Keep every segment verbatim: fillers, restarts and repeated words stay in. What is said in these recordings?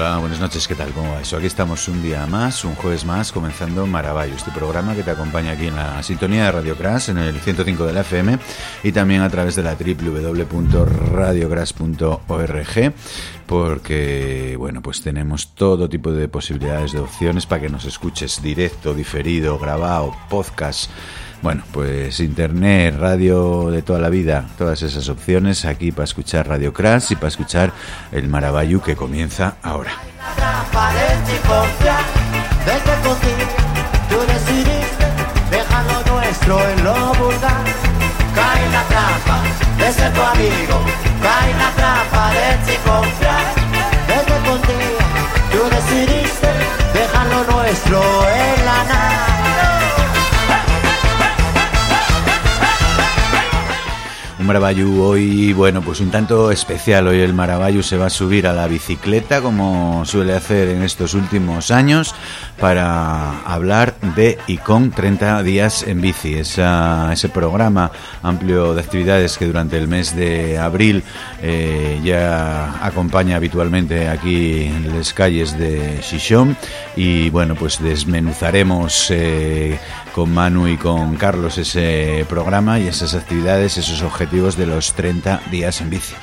Hola, buenas noches, ¿qué tal? ¿Cómo va eso? Aquí estamos un día más, un jueves más, comenzando Maravallo, este programa que te acompaña aquí en la sintonía de Radio Crash, en el ciento cinco de la F M, y también a través de la doble u doble u doble u punto radio crash punto org, porque, bueno, pues tenemos todo tipo de posibilidades, de opciones para que nos escuches directo, diferido, grabado, podcast. Bueno, pues internet, radio de toda la vida, todas esas opciones aquí para escuchar Radio Crash y para escuchar el Maravallo que comienza ahora. Desde contigo tú decidiste dejar lo nuestro en lo vulgar. Cae en la trampa de ser tu amigo, cae en la trampa de ti confiar. Desde contigo tú decidiste dejar lo nuestro en la nada. Un Maravallo hoy, bueno, pues un tanto especial. Hoy el Maravallo se va a subir a la bicicleta, como suele hacer en estos últimos años, para hablar de y con treinta días en bici. Esa, ese programa amplio de actividades que durante el mes de abril eh, ya acompaña habitualmente aquí en las calles de Xixón. Y bueno, pues desmenuzaremos eh, con Manu y con Carlos ese programa y esas actividades, esos objetivos de los treinta días en bici.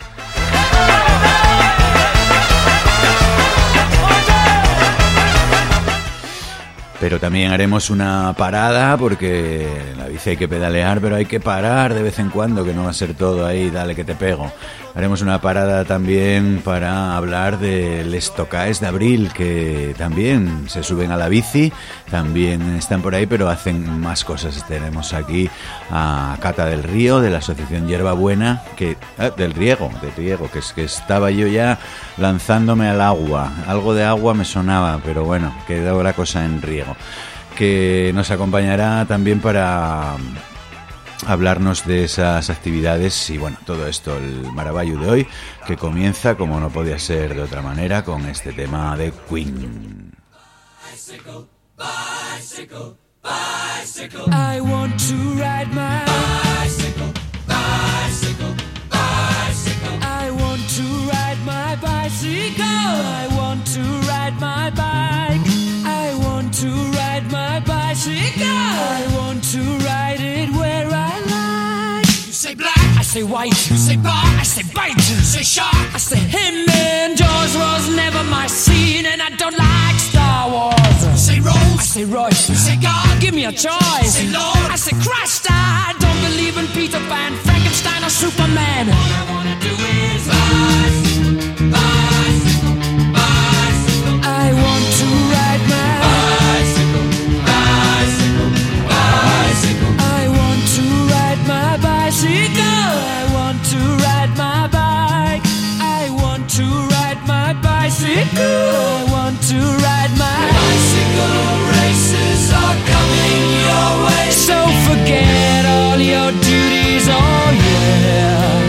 Pero también haremos una parada, porque en la bici hay que pedalear, pero hay que parar de vez en cuando, que no va a ser todo ahí, dale que te pego. Haremos una parada también para hablar del Estocaes de abril, que también se suben a la bici, también están por ahí, pero hacen más cosas. Tenemos aquí a Cata del Río, de la Asociación Hierba Buena, que, ah, del Riego, del Riego, que es que estaba yo ya lanzándome al agua. Algo de agua me sonaba, pero bueno, quedó la cosa en riego. Que nos acompañará también para hablarnos de esas actividades y bueno, todo esto, el Maravallo de hoy, que comienza, como no podía ser de otra manera, con este tema de Queen. Bicycle, bicycle, bicycle. I want to ride my bicycle, bicycle, bicycle. I want to ride my bicycle. I want to ride my bike. I want to ride my bicycle. I want to ride it where I like. You say black, I say white. You say bar, I say bite. You say shark, I say him. And Jaws was never my scene, and I don't like Star Wars. You say Rose, I say Royce. You say God, give me a choice. You say Lord, I say Christ. I don't believe in Peter Pan, Frankenstein, or Superman. All I wanna do is bicycle, bicycle, bicycle. I want to ride my bicycle, bicycle, bicycle. I want to ride my bicycle. I want to ride my bike. I want to ride my bicycle. I want to ride my bicycle. Races are coming your way, so forget all your duties. Oh yeah.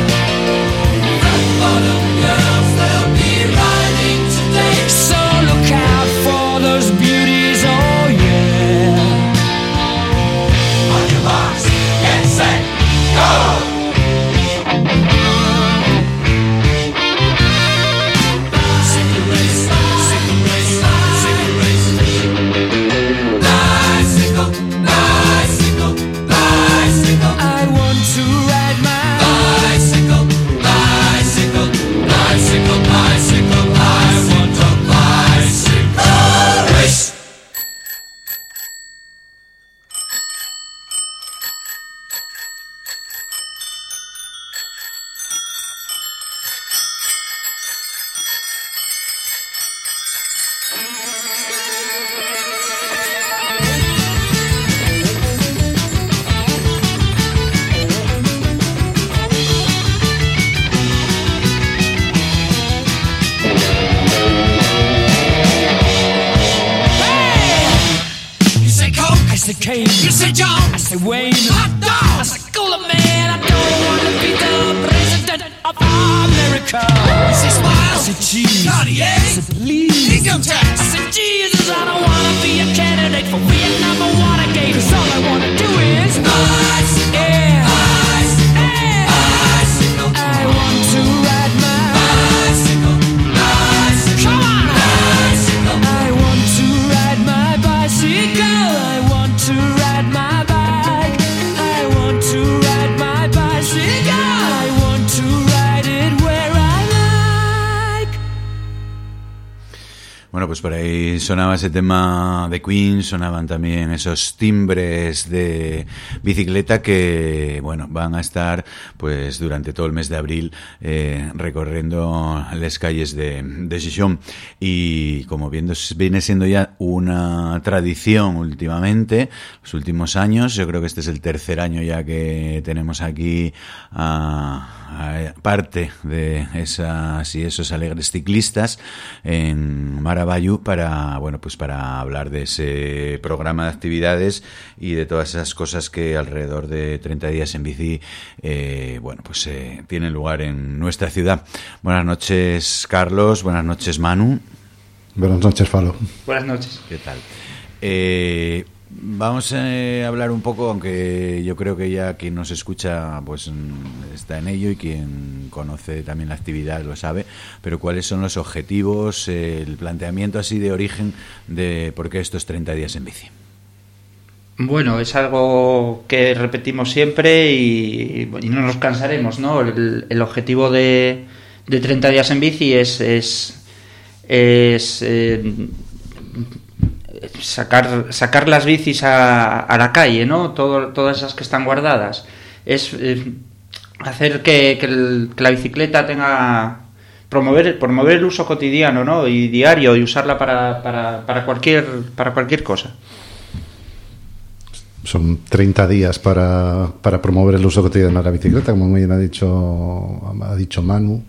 Rock bottom girls, they'll be riding today, so look out for those beauties. Oh yeah. On your marks, get set, go. Kane. You say John, I say Wayne. Hot dog, I say Cooler Man. I don't want to be the president of America. You say Smile, I say Cheese. Cartier, I say Please. Income tax, I say Jesus. I don't want to be a candidate for Vietnam or Watergate. Cause all I want to do is bicycle, yeah, bicycle, yeah, bicycle. I want to ride my bicycle, bicycle. Come on. pues por ahí sonaba ese tema de Queen, sonaban también esos timbres de bicicleta que, bueno, van a estar pues durante todo el mes de abril eh, recorriendo las calles de, de Gijón. Y como viendo, viene siendo ya una tradición últimamente, los últimos años, yo creo que este es el tercer año ya que tenemos aquí a, a parte de esas y esos alegres ciclistas en Maravallu para, bueno, pues para hablar de ese programa de actividades y de todas esas cosas que alrededor de treinta días en bici, eh, bueno, pues eh, tienen lugar en nuestra ciudad. Buenas noches, Carlos. Buenas noches, Manu. Buenas noches, Falo. Buenas noches. ¿Qué tal? Eh, vamos a hablar un poco, aunque yo creo que ya quien nos escucha pues está en ello y quien conoce también la actividad lo sabe, pero ¿cuáles son los objetivos, el planteamiento así de origen de por qué estos treinta días en bici? Bueno, es algo que repetimos siempre y, y no nos cansaremos, ¿no? El, el objetivo de, de treinta días en bici es, es, es eh, sacar sacar las bicis a, a la calle, ¿no? Todo, todas esas que están guardadas. Es eh, hacer que, que, el, que la bicicleta tenga... promover promover el uso cotidiano, ¿no? Y diario, y usarla para, para, para cualquier para cualquier cosa. Son treinta días para, para promover el uso cotidiano de la bicicleta, como muy bien ha dicho, ha dicho Manu,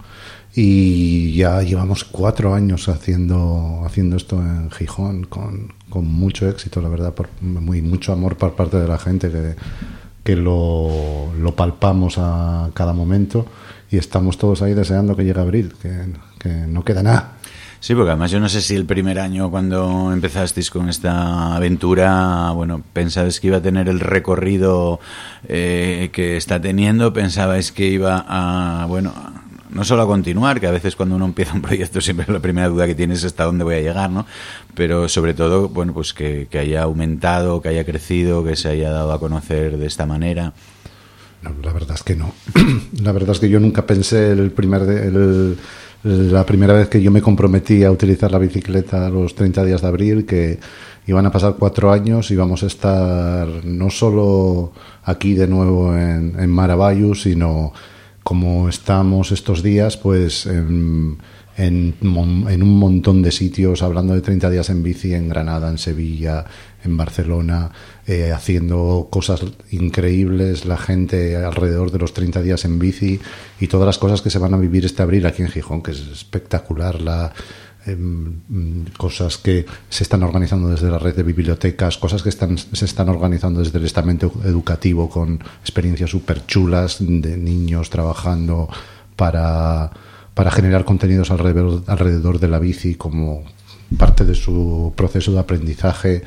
y ya llevamos cuatro años haciendo haciendo esto en Gijón con, con mucho éxito, la verdad, por muy mucho amor por parte de la gente que, que lo, lo palpamos a cada momento y estamos todos ahí deseando que llegue abril, que, que no queda nada. Sí, porque además yo no sé si el primer año cuando empezasteis con esta aventura, bueno, pensabais que iba a tener el recorrido eh, que está teniendo, pensabais que iba a, bueno, no solo a continuar, que a veces cuando uno empieza un proyecto siempre la primera duda que tienes es hasta dónde voy a llegar, ¿no? Pero sobre todo, bueno, pues que, que haya aumentado, que haya crecido, que se haya dado a conocer de esta manera. No, la verdad es que no. La verdad es que yo nunca pensé el primer de, el, la primera vez que yo me comprometí a utilizar la bicicleta a los treinta días de abril, que iban a pasar cuatro años y vamos a estar no solo aquí de nuevo en, en Maravallu, sino como estamos estos días, pues en, en, en un montón de sitios, hablando de treinta días en bici en Granada, en Sevilla, en Barcelona, eh, haciendo cosas increíbles, la gente alrededor de los treinta días en bici y todas las cosas que se van a vivir este abril aquí en Gijón, que es espectacular, la eh, cosas que se están organizando desde la red de bibliotecas, cosas que están, se están organizando desde el estamento educativo con experiencias súper chulas de niños trabajando para, para generar contenidos alrededor, alrededor de la bici como parte de su proceso de aprendizaje.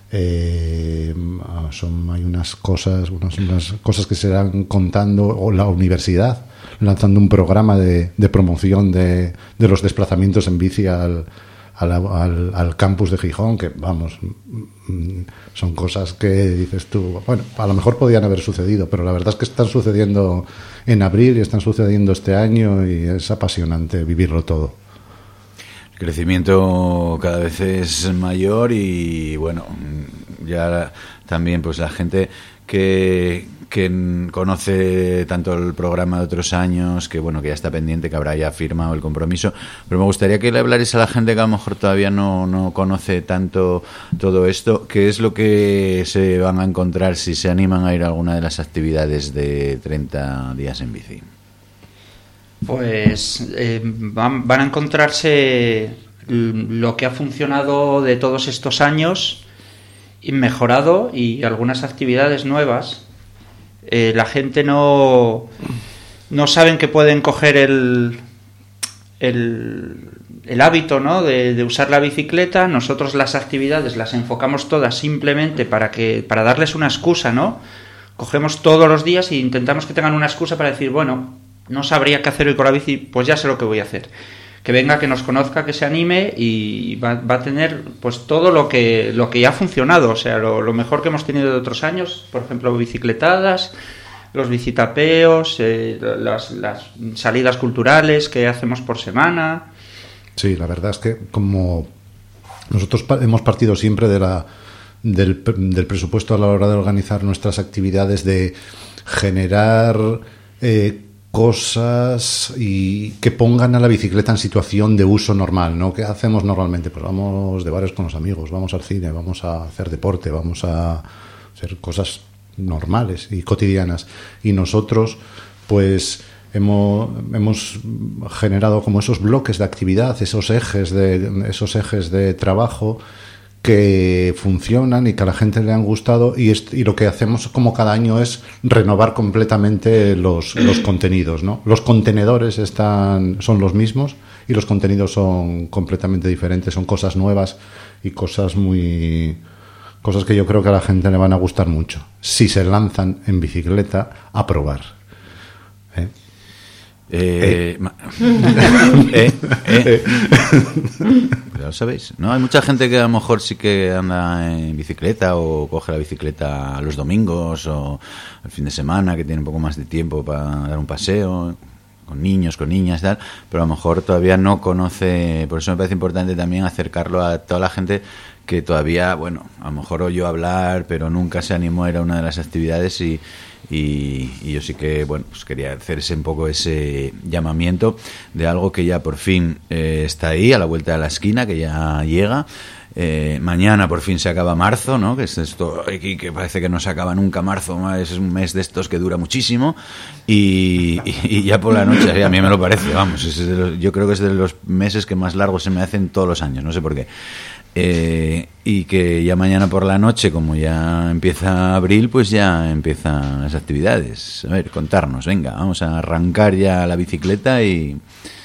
Eh, son, hay unas cosas unas, unas cosas que se irán contando, o la universidad lanzando un programa de, de promoción de, de los desplazamientos en bici al, al, al, al campus de Gijón, que vamos, son cosas que dices tú, bueno, a lo mejor podían haber sucedido, pero la verdad es que están sucediendo en abril y están sucediendo este año y es apasionante vivirlo todo. El crecimiento cada vez es mayor y bueno, ya también pues la gente que, que conoce tanto el programa de otros años, que bueno, que ya está pendiente, que habrá ya firmado el compromiso, pero me gustaría que le hablarais a la gente que a lo mejor todavía no, no conoce tanto todo esto, qué es lo que se van a encontrar si se animan a ir a alguna de las actividades de treinta días en bici. Pues eh, van, van a encontrarse lo que ha funcionado de todos estos años y mejorado y algunas actividades nuevas. Eh, la gente no, no saben que pueden coger el, el, el hábito, ¿no? de, de usar la bicicleta. Nosotros las actividades las enfocamos todas simplemente para, que, para darles una excusa, ¿no? Cogemos todos los días e intentamos que tengan una excusa para decir, bueno, no sabría qué hacer hoy con la bici, pues ya sé lo que voy a hacer. Que venga, que nos conozca, que se anime y va, va a tener pues todo lo que lo que ya ha funcionado, o sea, lo, lo mejor que hemos tenido de otros años, por ejemplo, bicicletadas, los bicitapeos, eh, las, las salidas culturales que hacemos por semana. Sí, la verdad es que como Nosotros pa- hemos partido siempre de la, del, del presupuesto a la hora de organizar nuestras actividades, de generar eh, cosas y que pongan a la bicicleta en situación de uso normal, ¿no? ¿Qué hacemos normalmente? Pues vamos de bares con los amigos, vamos al cine, vamos a hacer deporte, vamos a hacer cosas normales y cotidianas. Y nosotros, pues hemos, hemos generado como esos bloques de actividad, esos ejes de, esos ejes de trabajo que funcionan y que a la gente le han gustado, y, est- y lo que hacemos como cada año es renovar completamente los, los contenidos, ¿no? Los contenedores están, son los mismos y los contenidos son completamente diferentes, son cosas nuevas y cosas muy cosas que yo creo que a la gente le van a gustar mucho si se lanzan en bicicleta a probar. ¿Eh? Eh, ma- eh, eh. Ya lo sabéis, ¿no? Hay mucha gente que a lo mejor sí que anda en bicicleta o coge la bicicleta los domingos o el fin de semana, que tiene un poco más de tiempo para dar un paseo con niños, con niñas y tal, pero a lo mejor todavía no conoce. Por eso me parece importante también acercarlo a toda la gente que todavía, bueno, a lo mejor oyó hablar, pero nunca se animó, era una de las actividades y, y, y yo sí que, bueno, pues quería hacer ese, un poco ese llamamiento de algo que ya por fin eh, está ahí, a la vuelta de la esquina, que ya llega. Eh, mañana por fin se acaba marzo, ¿no? Que es esto aquí que parece que no se acaba nunca marzo, es un mes de estos que dura muchísimo y, y, y ya por la noche, a mí me lo parece, vamos, es de los, yo creo que es de los meses que más largos se me hacen todos los años, no sé por qué. Eh, y que ya mañana por la noche, como ya empieza abril, pues ya empiezan las actividades. A ver, contarnos, venga, vamos a arrancar ya la bicicleta y...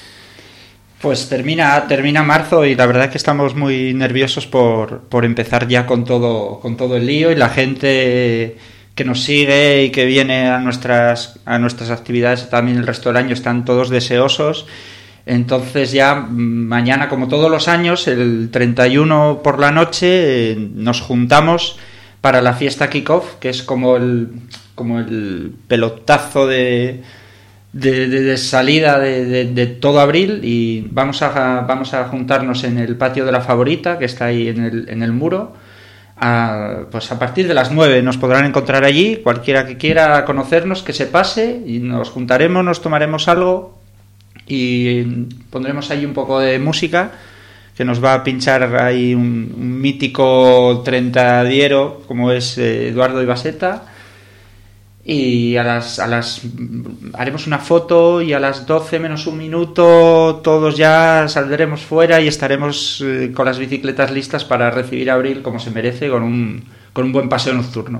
Pues termina, termina marzo y la verdad es que estamos muy nerviosos por, por empezar ya con todo, con todo el lío, y la gente que nos sigue y que viene a nuestras, a nuestras actividades también el resto del año están todos deseosos. Entonces ya mañana, como todos los años, el treinta y uno por la noche, eh, nos juntamos para la fiesta Kickoff, que es como el, como el pelotazo de... De, de, de salida de, de, de todo abril, y vamos a vamos a juntarnos en el patio de la Favorita, que está ahí en el, en el muro. A, pues a partir de las nueve nos podrán encontrar allí. Cualquiera que quiera conocernos, que se pase, y nos juntaremos, nos tomaremos algo y pondremos ahí un poco de música, que nos va a pinchar ahí un, un mítico trentadiero como es eh, Eduardo Ibaseta. Y a las, a las haremos una foto, y a las doce menos un minuto todos ya saldremos fuera y estaremos eh, con las bicicletas listas para recibir a abril como se merece, con un, con un buen paseo nocturno.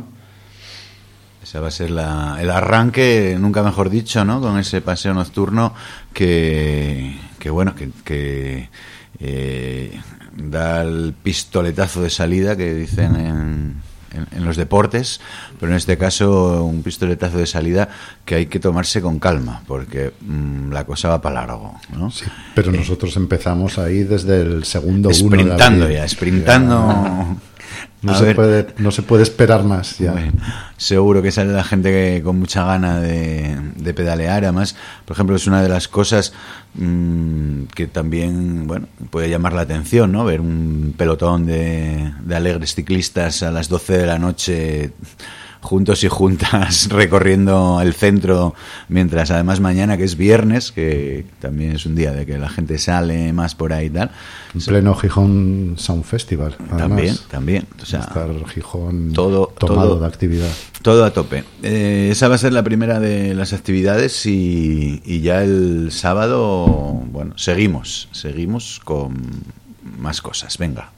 Ese va a ser la, el arranque, nunca mejor dicho, ¿no? Con ese paseo nocturno que, que bueno, que, que eh, da el pistoletazo de salida que dicen en... En, en los deportes, pero en este caso un pistoletazo de salida que hay que tomarse con calma, porque mmm, la cosa va para largo, ¿no? Sí, pero eh, nosotros empezamos ahí desde el segundo uno. Sprintando ya, sprintando. No se, puede, no se puede esperar más ya. Bueno, seguro que sale la gente que, con mucha gana de, de pedalear. Además, por ejemplo, es una de las cosas mmm, que también, bueno, puede llamar la atención, ¿no? Ver un pelotón de, de alegres ciclistas a las doce de la noche, juntos y juntas, recorriendo el centro, mientras además mañana, que es viernes, que también es un día de que la gente sale más por ahí y tal. En pleno Gijón Sound Festival. Además, también, también. O sea, estar Gijón todo, tomado todo, de actividad. Todo a tope. Eh, esa va a ser la primera de las actividades y, y ya el sábado, bueno, seguimos, seguimos con más cosas. Venga.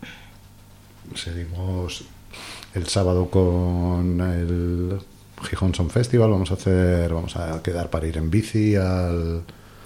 Seguimos el sábado con el Gijón Sound Festival. Vamos a hacer, vamos a quedar para ir en bici al,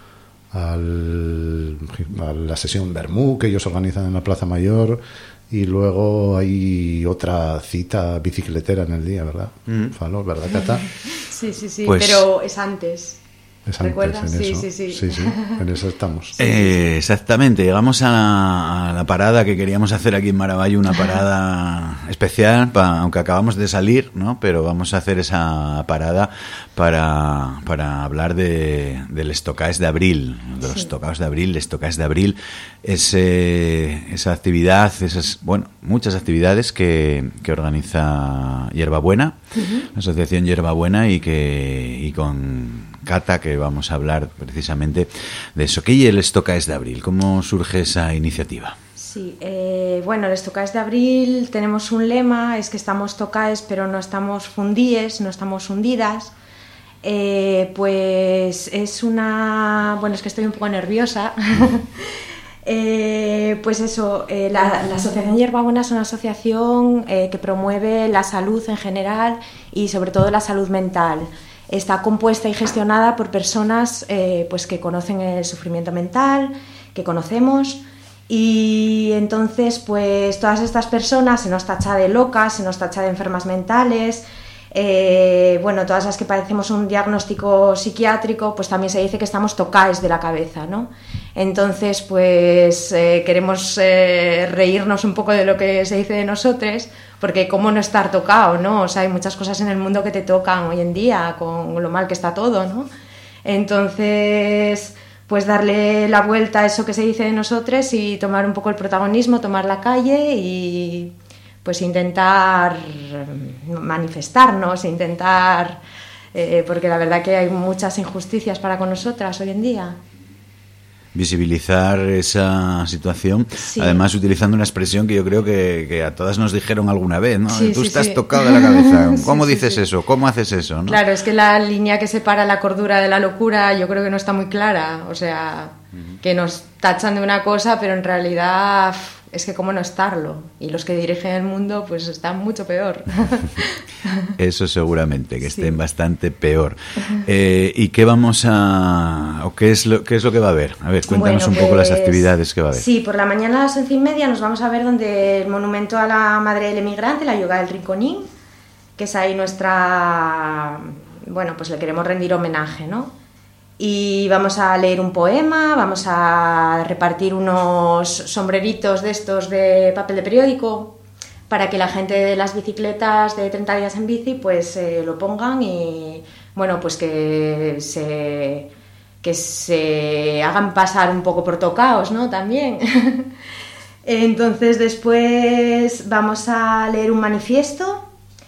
al a la sesión Bermú que ellos organizan en la Plaza Mayor, y luego hay otra cita bicicletera en el día, ¿verdad? Mm. Falo, ¿verdad, Cata? Sí, sí, sí, pues, pero es antes. Es antes, ¿Recuerdas? en Sí, eso. sí, sí. Sí, sí, en eso estamos. Eh, exactamente, llegamos a la, a la parada que queríamos hacer aquí en Maravallo, una parada especial, pa, aunque acabamos de salir, ¿no? Pero vamos a hacer esa parada para, para hablar de, del Estocàs de Abril, de los Sí. tocaos de abril, Estocàs de Abril, ese, esa actividad, esas, bueno, muchas actividades que, que organiza Hierbabuena, uh-huh. la Asociación Hierbabuena, y que y con Cata, que vamos a hablar precisamente de eso. ¿Qué es el Estocàs de Abril? ¿Cómo surge esa iniciativa? Sí, eh, bueno, el Estocàs de Abril tenemos un lema, es que estamos tocaes pero no estamos fundíes, no estamos hundidas. Eh, pues es una... Bueno, es que estoy un poco nerviosa. eh, pues eso, eh, la, la Asociación Hierbabuena es una asociación eh, que promueve la salud en general y sobre todo la salud mental. Está compuesta y gestionada por personas eh, pues que conocen el sufrimiento mental, que conocemos, y entonces pues todas estas personas se nos tacha de locas, se nos tacha de enfermas mentales, eh, bueno, todas las que padecemos un diagnóstico psiquiátrico, pues también se dice que estamos tocaes de la cabeza, ¿no? Entonces pues eh, queremos eh, reírnos un poco de lo que se dice de nosotros, porque cómo no estar tocado, ¿no? O sea, hay muchas cosas en el mundo que te tocan hoy en día, con lo mal que está todo, ¿no? Entonces, pues darle la vuelta a eso que se dice de nosotros y tomar un poco el protagonismo, tomar la calle y pues intentar manifestarnos, intentar... Eh, porque la verdad que hay muchas injusticias para con nosotras hoy en día. Visibilizar esa situación, sí. Además utilizando una expresión que yo creo que, que a todas nos dijeron alguna vez, ¿no? Sí, Tú sí, estás sí. tocado de la cabeza, ¿cómo sí, dices sí, sí. eso? ¿Cómo haces eso? ¿no? Claro, es que la línea que separa la cordura de la locura yo creo que no está muy clara, o sea, uh-huh. que nos tachan de una cosa, pero en realidad es que cómo no estarlo, y los que dirigen el mundo pues están mucho peor. Eso seguramente, que sí. estén bastante peor. Eh, ¿Y qué vamos a... o qué es lo, qué es lo que va a haber? A ver, cuéntanos bueno, un pues, poco las actividades que va a haber. Sí, por la mañana a las once y media nos vamos a ver donde el monumento a la Madre del Emigrante, la Yoga del Rinconín, que es ahí nuestra... bueno, pues le queremos rendir homenaje, ¿no? Y vamos a leer un poema, vamos a repartir unos sombreritos de estos de papel de periódico para que la gente de las bicicletas de treinta días en bici pues eh, lo pongan y bueno, pues que se, que se hagan pasar un poco por tocaos, ¿no? También. Entonces después vamos a leer un manifiesto.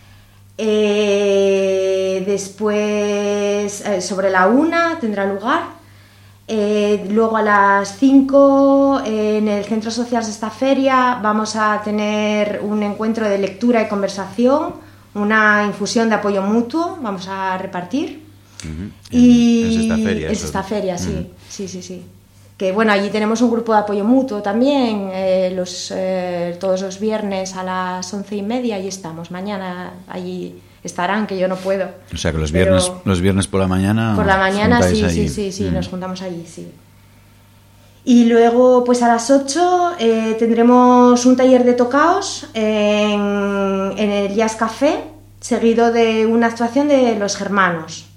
Eh, después eh, sobre la una tendrá lugar, eh, luego a las cinco eh, en el Centro Social de esta feria vamos a tener un encuentro de lectura y conversación, una infusión de apoyo mutuo, vamos a repartir. Uh-huh. Y es esta feria, es eso. esta feria, sí, Uh-huh. sí, sí, sí. Que bueno, allí tenemos un grupo de apoyo mutuo también, eh, los, eh, todos los viernes a las once y media, allí estamos. Mañana allí estarán, que yo no puedo. O sea que los Pero viernes, los viernes por la mañana. por la mañana sí, allí. sí, sí, sí, Mm. nos juntamos allí, sí. Y luego, pues a las ocho eh, tendremos un taller de tocaos en, en el Jazz Café, seguido de una actuación de Los Germanos.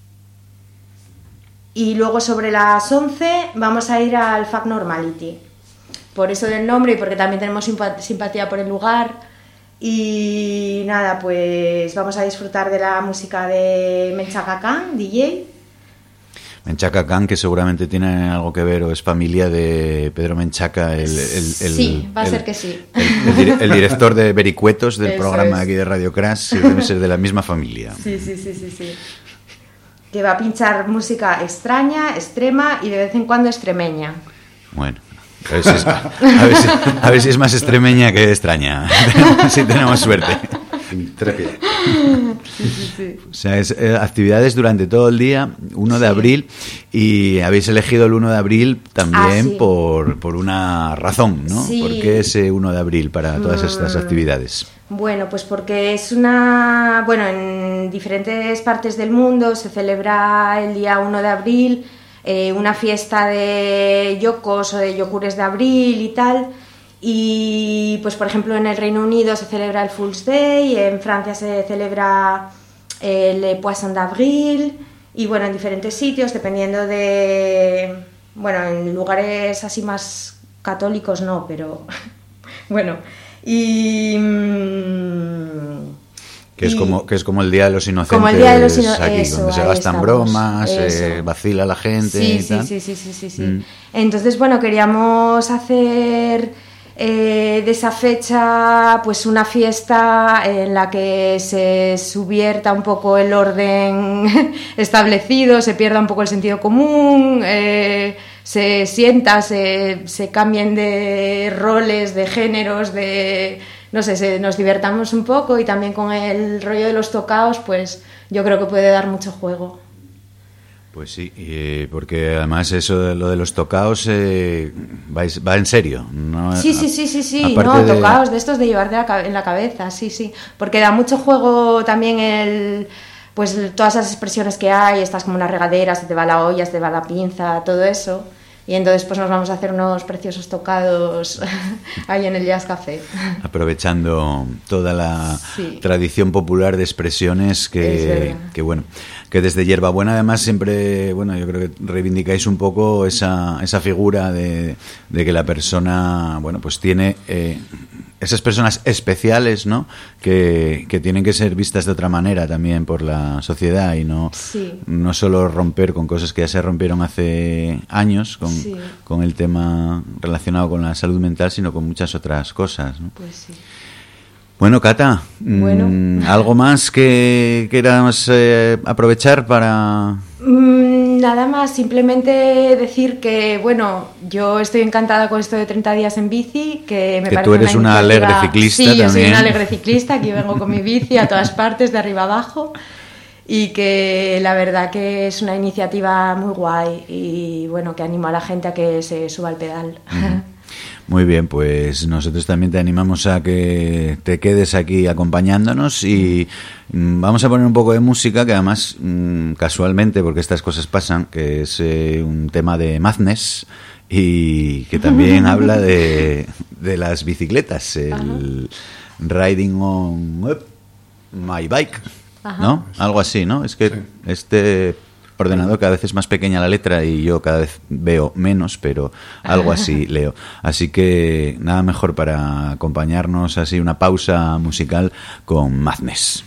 Y luego sobre las once vamos a ir al F A C Normality. Por eso del nombre y porque también tenemos simpa- simpatía por el lugar. Y nada, pues vamos a disfrutar de la música de Menchaca Khan, D J. Menchaca Khan, que seguramente tiene algo que ver o es familia de Pedro Menchaca, el, el, el Sí, va a el, ser que sí. El, el, dir- el director de Vericuetos del Eso programa es. aquí de Radio Crash, sí, debe ser de la misma familia. Sí, sí, sí, sí, sí. Que va a pinchar música extraña, extrema y de vez en cuando extremeña. Bueno, a ver si es, a ver si, a ver si es más extremeña que extraña, si tenemos suerte. Intrépida. Sí, sí, sí. O sea, es eh, actividades durante todo el día, uno de Sí. abril, y habéis elegido el uno de abril también Ah, sí. por, por una razón, ¿no? Sí. ¿Por qué ese uno de abril para todas estas Mm. actividades? Bueno, pues porque es una... Bueno, en diferentes partes del mundo se celebra el día uno de abril, eh, una fiesta de yokos o de yokures de abril y tal. Y pues por ejemplo en el Reino Unido se celebra el Fool's Day, en Francia se celebra el Poisson d'Avril y bueno, en diferentes sitios, dependiendo de, bueno, en lugares así más católicos no, pero bueno, y... Que es, como, que es como el Día de los Inocentes, como el Día de los Inocentes, aquí, eso, donde se gastan estamos, bromas, eh, vacila la gente sí, y sí, tal. Sí, sí, sí, sí, sí. Mm. Entonces, bueno, queríamos hacer eh, de esa fecha pues una fiesta en la que se subvierta un poco el orden establecido, se pierda un poco el sentido común, eh, se sienta, se, se cambien de roles, de géneros, de... no sé, se, nos divertamos un poco, y también con el rollo de los tocaos, pues yo creo que puede dar mucho juego. Pues sí, y, porque además eso de lo de los tocaos eh, va, va en serio, ¿no? Sí, sí, sí, sí, sí, Aparte no, de... tocaos de estos de llevar de la, en la cabeza, sí, sí, porque da mucho juego también el... pues todas esas expresiones que hay, estás como una regadera, se te va la olla, se te va la pinza, todo eso. Y entonces pues nos vamos a hacer unos preciosos tocados ahí en el Jazz Café. Aprovechando toda la sí. tradición popular de expresiones que, que bueno, que desde Hierbabuena además siempre, bueno, yo creo que reivindicáis un poco esa, esa figura de, de que la persona, bueno, pues tiene eh, esas personas especiales, ¿no? Que, que tienen que ser vistas de otra manera también por la sociedad, y no, sí. no solo romper con cosas que ya se rompieron hace años con, sí. con el tema relacionado con la salud mental, sino con muchas otras cosas, ¿no? Pues sí. Bueno, Cata, bueno. mmm, ¿algo más que queramos eh, aprovechar para...? Mm, nada más, simplemente decir que, bueno, yo estoy encantada con esto de treinta días en bici, que me que parece tú eres una, una alegre ciclista sí, también. Sí, yo soy una alegre ciclista, aquí vengo con mi bici a todas partes, de arriba abajo, y que la verdad que es una iniciativa muy guay, y bueno, que animo a la gente a que se suba al pedal. Mm. Muy bien, pues nosotros también te animamos a que te quedes aquí acompañándonos, y vamos a poner un poco de música que además casualmente, porque estas cosas pasan, que es eh, un tema de Madness y que también habla de, de las bicicletas, el Ajá. Riding on up My Bike, Ajá. ¿no? Algo así, ¿no? Es que sí. este... ordenador cada vez es más pequeña la letra y yo cada vez veo menos, pero algo así leo. Así que nada mejor para acompañarnos así una pausa musical con Madness.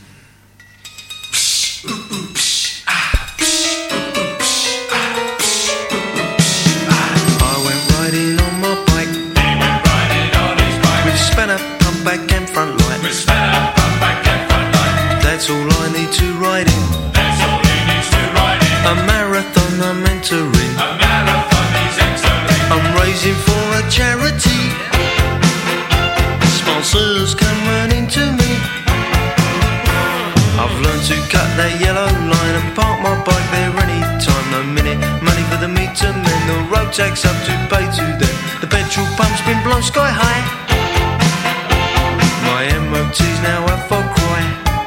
A marathon I'm entering. A marathon he's entering. I'm raising for a charity. Sponsors come running to me. I've learned to cut that yellow line and park my bike there anytime. No minute money for the meter men. The road tax up to pay to them. The petrol pump's been blown sky high. My M O T's now up for cry.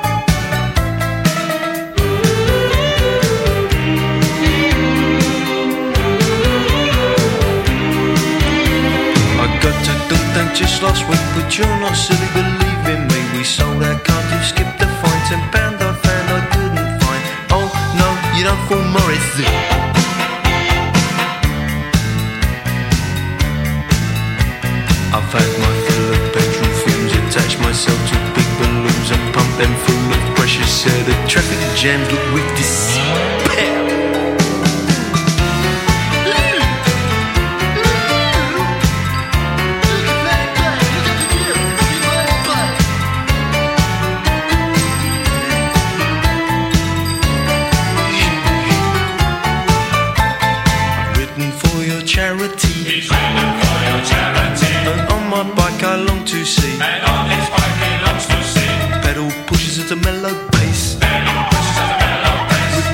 Just last week, but you're not silly, believe in me. We sold our car to skip the fine. Ten pound I found I couldn't find. Oh no, you don't fool Morris. I've had my fill of petrol fumes, attached myself to big balloons and pumped them full of precious air. The traffic jams look with despair. Charity. He's waiting for your charity. And on my bike I long to see. And on his bike he longs to see. Pedal pushes at a mellow pace. Pedal pushes at a mellow pace. With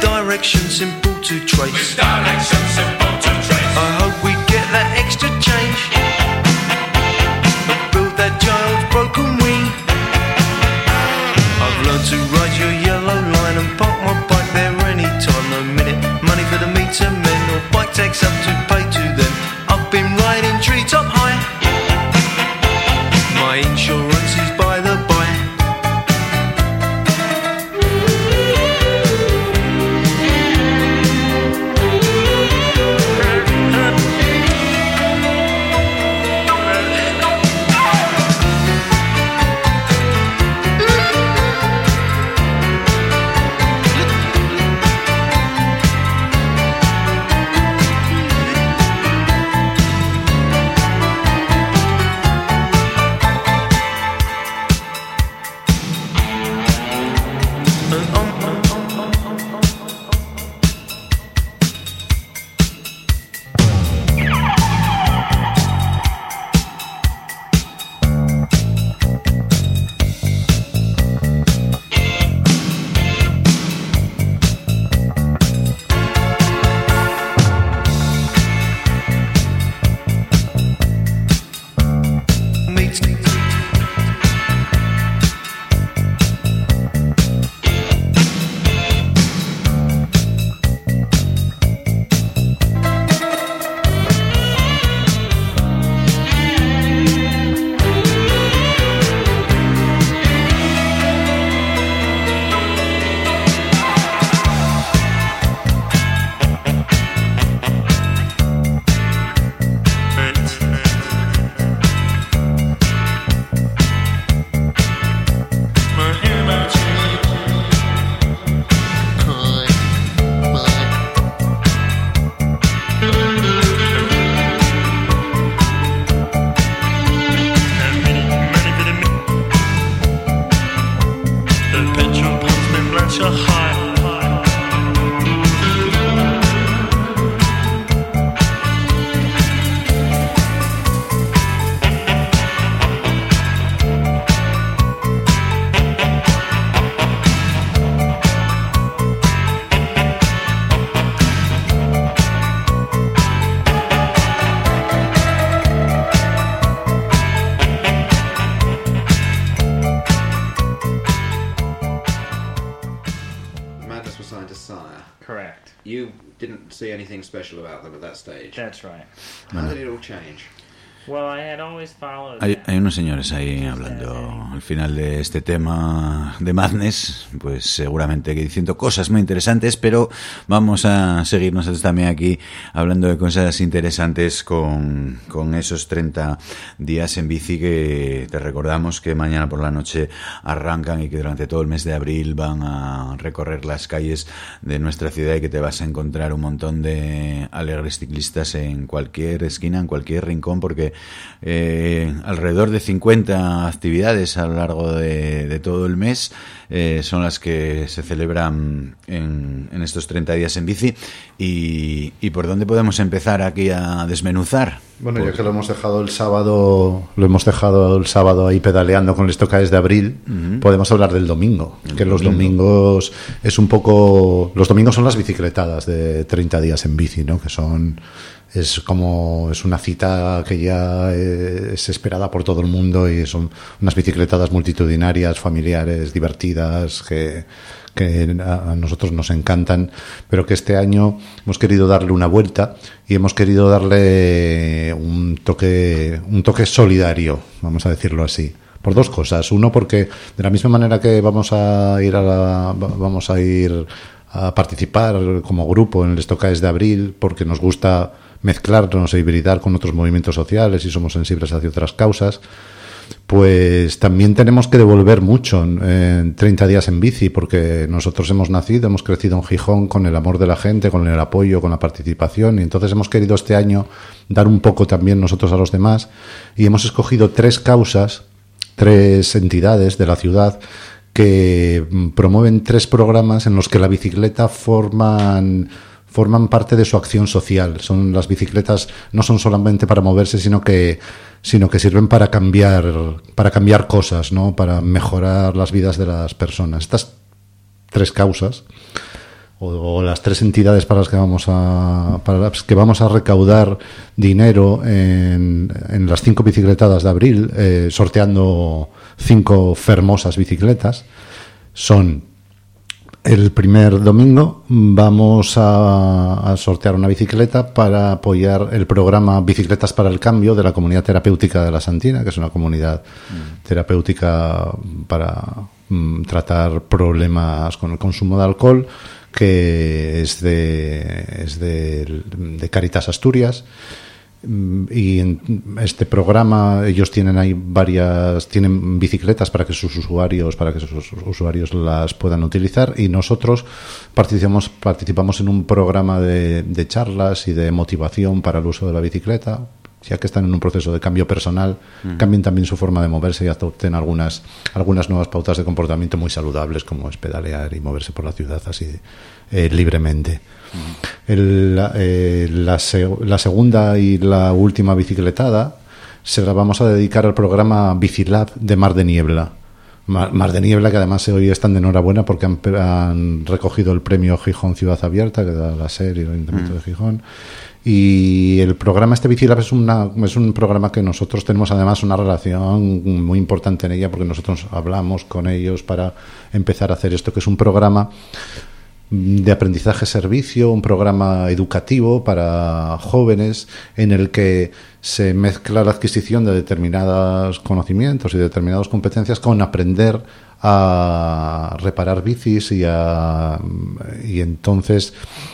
such a high. Correct. You didn't see anything special about them at that stage. That's right. How did it all change? Well, I had always followed Hay, that. hay unos señores ahí hablando al final de este tema de Madness, pues seguramente que diciendo cosas muy interesantes, pero vamos a seguir nosotros también aquí hablando de cosas interesantes con, con esos treinta días en bici que te recordamos que mañana por la noche arrancan y que durante todo el mes de abril van a recorrer las calles de nuestra ciudad y que te vas a encontrar un montón de alegres ciclistas en cualquier esquina, en cualquier rincón, porque Eh, alrededor de cincuenta actividades a lo largo de, de todo el mes eh, son las que se celebran en, en estos treinta días en bici. Y, ¿Y por dónde podemos empezar aquí a desmenuzar? Bueno, Por... ya que lo hemos dejado el sábado, lo hemos dejado el sábado ahí pedaleando con el Stocaes de abril, uh-huh. podemos hablar del domingo, el que los domingo. domingos es un poco, los domingos son las bicicletadas de treinta días en bici, ¿no? Que son, es como, es una cita que ya es esperada por todo el mundo y son unas bicicletadas multitudinarias, familiares, divertidas, que que a nosotros nos encantan, pero que este año hemos querido darle una vuelta y hemos querido darle un toque, un toque solidario, vamos a decirlo así, por dos cosas. Uno, porque de la misma manera que vamos a ir a la, vamos a ir a participar como grupo en el Stocaes de abril, porque nos gusta mezclarnos e hibridar con otros movimientos sociales y somos sensibles hacia otras causas, pues también tenemos que devolver mucho en treinta días en bici, porque nosotros hemos nacido, hemos crecido en Gijón con el amor de la gente, con el apoyo, con la participación, y entonces hemos querido este año dar un poco también nosotros a los demás, y hemos escogido tres causas, tres entidades de la ciudad que promueven tres programas en los que la bicicleta forman forman parte de su acción social. Son las bicicletas, no son solamente para moverse, sino que sino que sirven para cambiar para cambiar cosas, ¿no? Para mejorar las vidas de las personas. Estas tres causas o, o las tres entidades para las que vamos a para las que vamos a recaudar dinero en, en las cinco bicicletadas de abril, eh, sorteando cinco fermosas bicicletas, son: el primer domingo vamos a, a sortear una bicicleta para apoyar el programa Bicicletas para el Cambio de la Comunidad Terapéutica de la Santina, que es una comunidad mm. terapéutica para mm, tratar problemas con el consumo de alcohol, que es de, es de, de Caritas Asturias. Y en este programa ellos tienen ahí varias tienen bicicletas para que sus usuarios para que sus usuarios las puedan utilizar, y nosotros participamos participamos en un programa de, de charlas y de motivación para el uso de la bicicleta, ya que están en un proceso de cambio personal, mm. cambien también su forma de moverse y adopten algunas algunas nuevas pautas de comportamiento muy saludables, como es pedalear y moverse por la ciudad así eh, libremente. El, eh, la, se, la segunda y la última bicicletada se la vamos a dedicar al programa Bicilab de Mar de Niebla. Mar, Mar de Niebla, que además hoy están de enhorabuena porque han, han recogido el premio Gijón Ciudad Abierta, que da la SER y el Ayuntamiento mm. de Gijón. Y el programa este Bicilab es, una, es un programa que nosotros tenemos además una relación muy importante en ella, porque nosotros hablamos con ellos para empezar a hacer esto, que es un programa de aprendizaje-servicio, un programa educativo para jóvenes en el que se mezcla la adquisición de determinados conocimientos y determinadas competencias con aprender a reparar bicis y, a, y entonces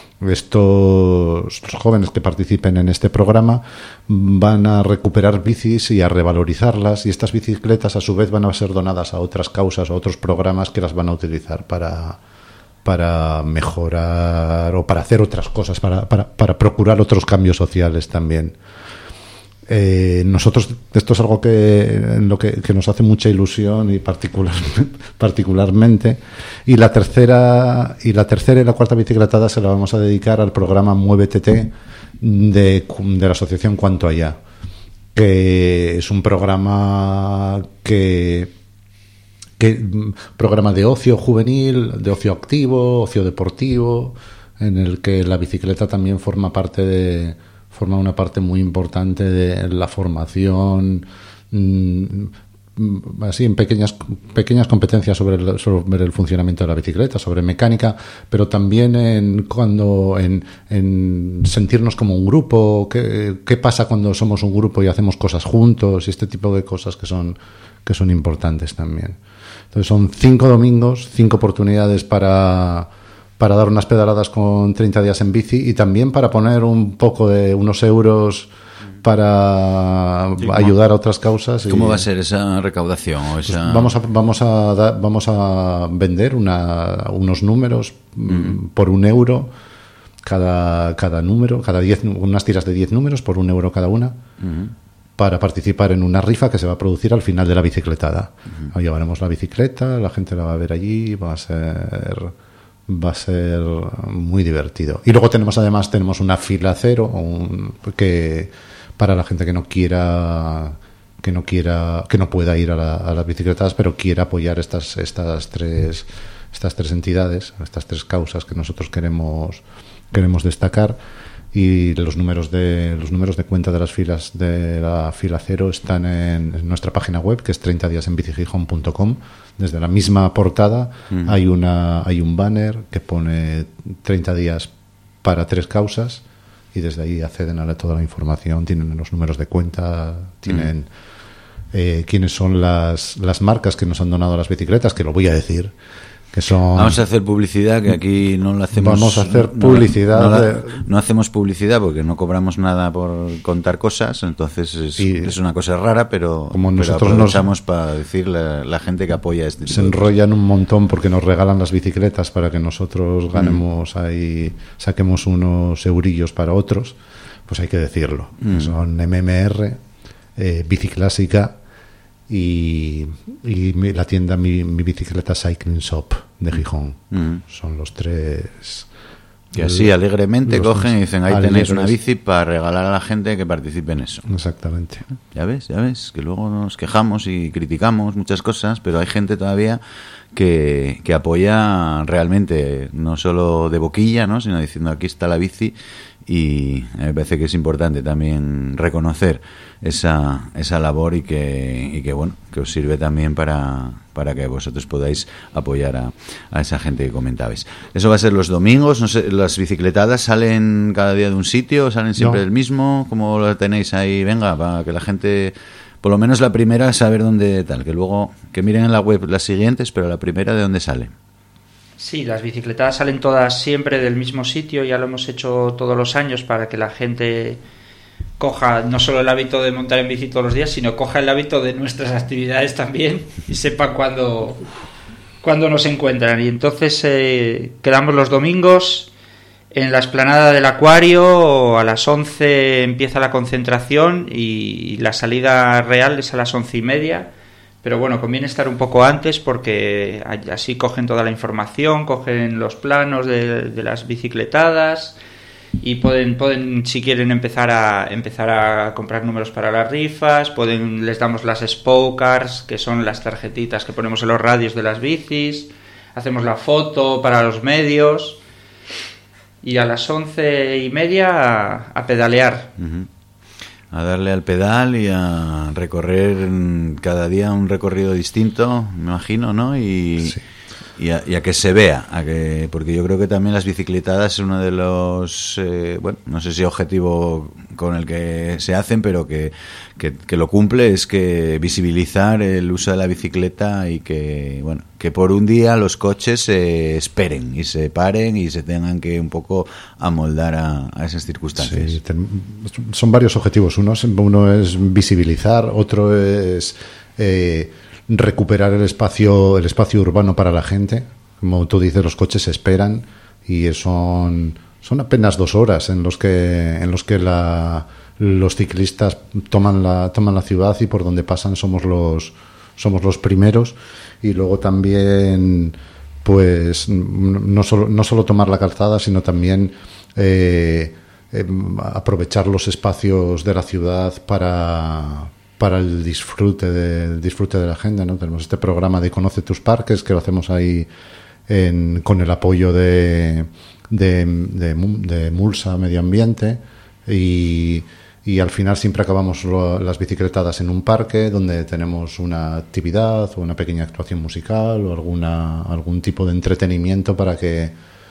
estos jóvenes que participen en este programa van a recuperar bicis y a revalorizarlas, y estas bicicletas a su vez van a ser donadas a otras causas o a otros programas que las van a utilizar para para mejorar o para hacer otras cosas, para, para, para procurar otros cambios sociales también. Eh, nosotros, esto es algo que, en lo que, que nos hace mucha ilusión y particular, particularmente. Y la tercera y la tercera y la cuarta bicicletada se la vamos a dedicar al programa Muévete de, de la asociación Cuanto Allá, que es un programa que, que programa de ocio juvenil, de ocio activo, ocio deportivo, en el que la bicicleta también forma parte de forma una parte muy importante de la formación, mmm, así en pequeñas pequeñas competencias sobre el, sobre el funcionamiento de la bicicleta, sobre mecánica, pero también en cuando en, en sentirnos como un grupo, qué, qué pasa cuando somos un grupo y hacemos cosas juntos y este tipo de cosas que son que son importantes también. Entonces son cinco domingos, cinco oportunidades para para dar unas pedaladas con treinta días en bici y también para poner un poco de unos euros para sí, ayudar a otras causas. ¿Cómo y, va a ser esa recaudación? O esa... Pues vamos a vamos a da, vamos a vender una, unos números mm. por un euro cada cada número, cada diez, unas tiras de diez números por un euro cada una. Mm. Para participar en una rifa que se va a producir al final de la bicicletada. Uh-huh. Llevaremos la bicicleta, la gente la va a ver allí, va a ser va a ser muy divertido. Y luego tenemos además tenemos una fila cero un, que para la gente que no quiera que no quiera que no pueda ir a, la, a las bicicletas, pero quiera apoyar estas estas tres estas tres entidades, estas tres causas que nosotros queremos queremos destacar. Y los números de los números de cuenta de las filas de la fila cero están en, en nuestra página web, que es treinta días en bici gijón punto com. Desde la misma portada mm. hay una hay un banner que pone treinta días para tres causas y desde ahí acceden a toda la información, tienen los números de cuenta, tienen mm. eh, quiénes son las las marcas que nos han donado las bicicletas, que lo voy a decir. Que son... Vamos a hacer publicidad, que aquí no lo hacemos. Vamos a hacer publicidad. No, no, de... no, no hacemos publicidad porque no cobramos nada por contar cosas, entonces es, es una cosa rara, pero, como pero nosotros aprovechamos nos... para decirle a la gente que apoya este tipo se enrollan un montón porque nos regalan las bicicletas para que nosotros ganemos mm. ahí, saquemos unos eurillos para otros, pues hay que decirlo. Mm. Son M M R, eh, Biciclásica y, y mi, la tienda mi, mi bicicleta Cycling Shop de Gijón. Mm. Son los tres que así alegremente cogen y dicen ahí alegres. Tenéis una bici para regalar a la gente que participe en eso. Exactamente. Ya ves, ya ves, que luego nos quejamos y criticamos muchas cosas, pero hay gente todavía que, que apoya realmente, no solo de boquilla, ¿no?, sino diciendo aquí está la bici. Y me parece que es importante también reconocer esa esa labor y que y que bueno que os sirve también para para que vosotros podáis apoyar a, a esa gente que comentabais. Eso va a ser los domingos. No sé, las bicicletadas salen cada día de un sitio, salen siempre no. del mismo. ¿Cómo lo tenéis ahí? Venga, para que la gente, por lo menos la primera, saber dónde tal, que luego que miren en la web las siguientes, pero la primera de dónde sale. Sí, las bicicletadas salen todas siempre del mismo sitio, ya lo hemos hecho todos los años para que la gente coja no solo el hábito de montar en bici todos los días, sino coja el hábito de nuestras actividades también y sepan cuándo, cuándo nos encuentran. Y entonces eh, quedamos los domingos en la explanada del Acuario, a las once empieza la concentración y la salida real es a las once y media. Pero bueno, conviene estar un poco antes porque así cogen toda la información, cogen los planos de, de las bicicletadas y pueden, pueden si quieren empezar a empezar a comprar números para las rifas, pueden les damos las Spokers, que son las tarjetitas que ponemos en los radios de las bicis, hacemos la foto para los medios y a las once y media a, a pedalear. Uh-huh. A darle al pedal y a recorrer cada día un recorrido distinto, me imagino, ¿no? Y, sí. y, a, y a que se vea, a que porque yo creo que también las bicicletadas es uno de los, eh, bueno, no sé si objetivo con el que se hacen, pero que, que, que lo cumple, es que visibilizar el uso de la bicicleta y que, bueno, que por un día los coches se esperen y se paren y se tengan que un poco amoldar a, a esas circunstancias. Sí, ten, son varios objetivos. Uno es, uno es visibilizar, otro es eh, recuperar el espacio, el espacio urbano para la gente. Como tú dices, los coches se esperan y son, son apenas dos horas en los que, en los que la los ciclistas toman la, toman la ciudad y por donde pasan somos los, somos los primeros. Y luego también, pues, no solo, no solo tomar la calzada, sino también eh, eh, aprovechar los espacios de la ciudad para... para el disfrute de, el disfrute de la gente, ¿no? Tenemos este programa de Conoce tus parques, que lo hacemos ahí en, con el apoyo de, de, de, de Mulsa Medio Ambiente, y, y al final siempre acabamos lo, las bicicletadas en un parque donde tenemos una actividad o una pequeña actuación musical o alguna, algún tipo de entretenimiento para que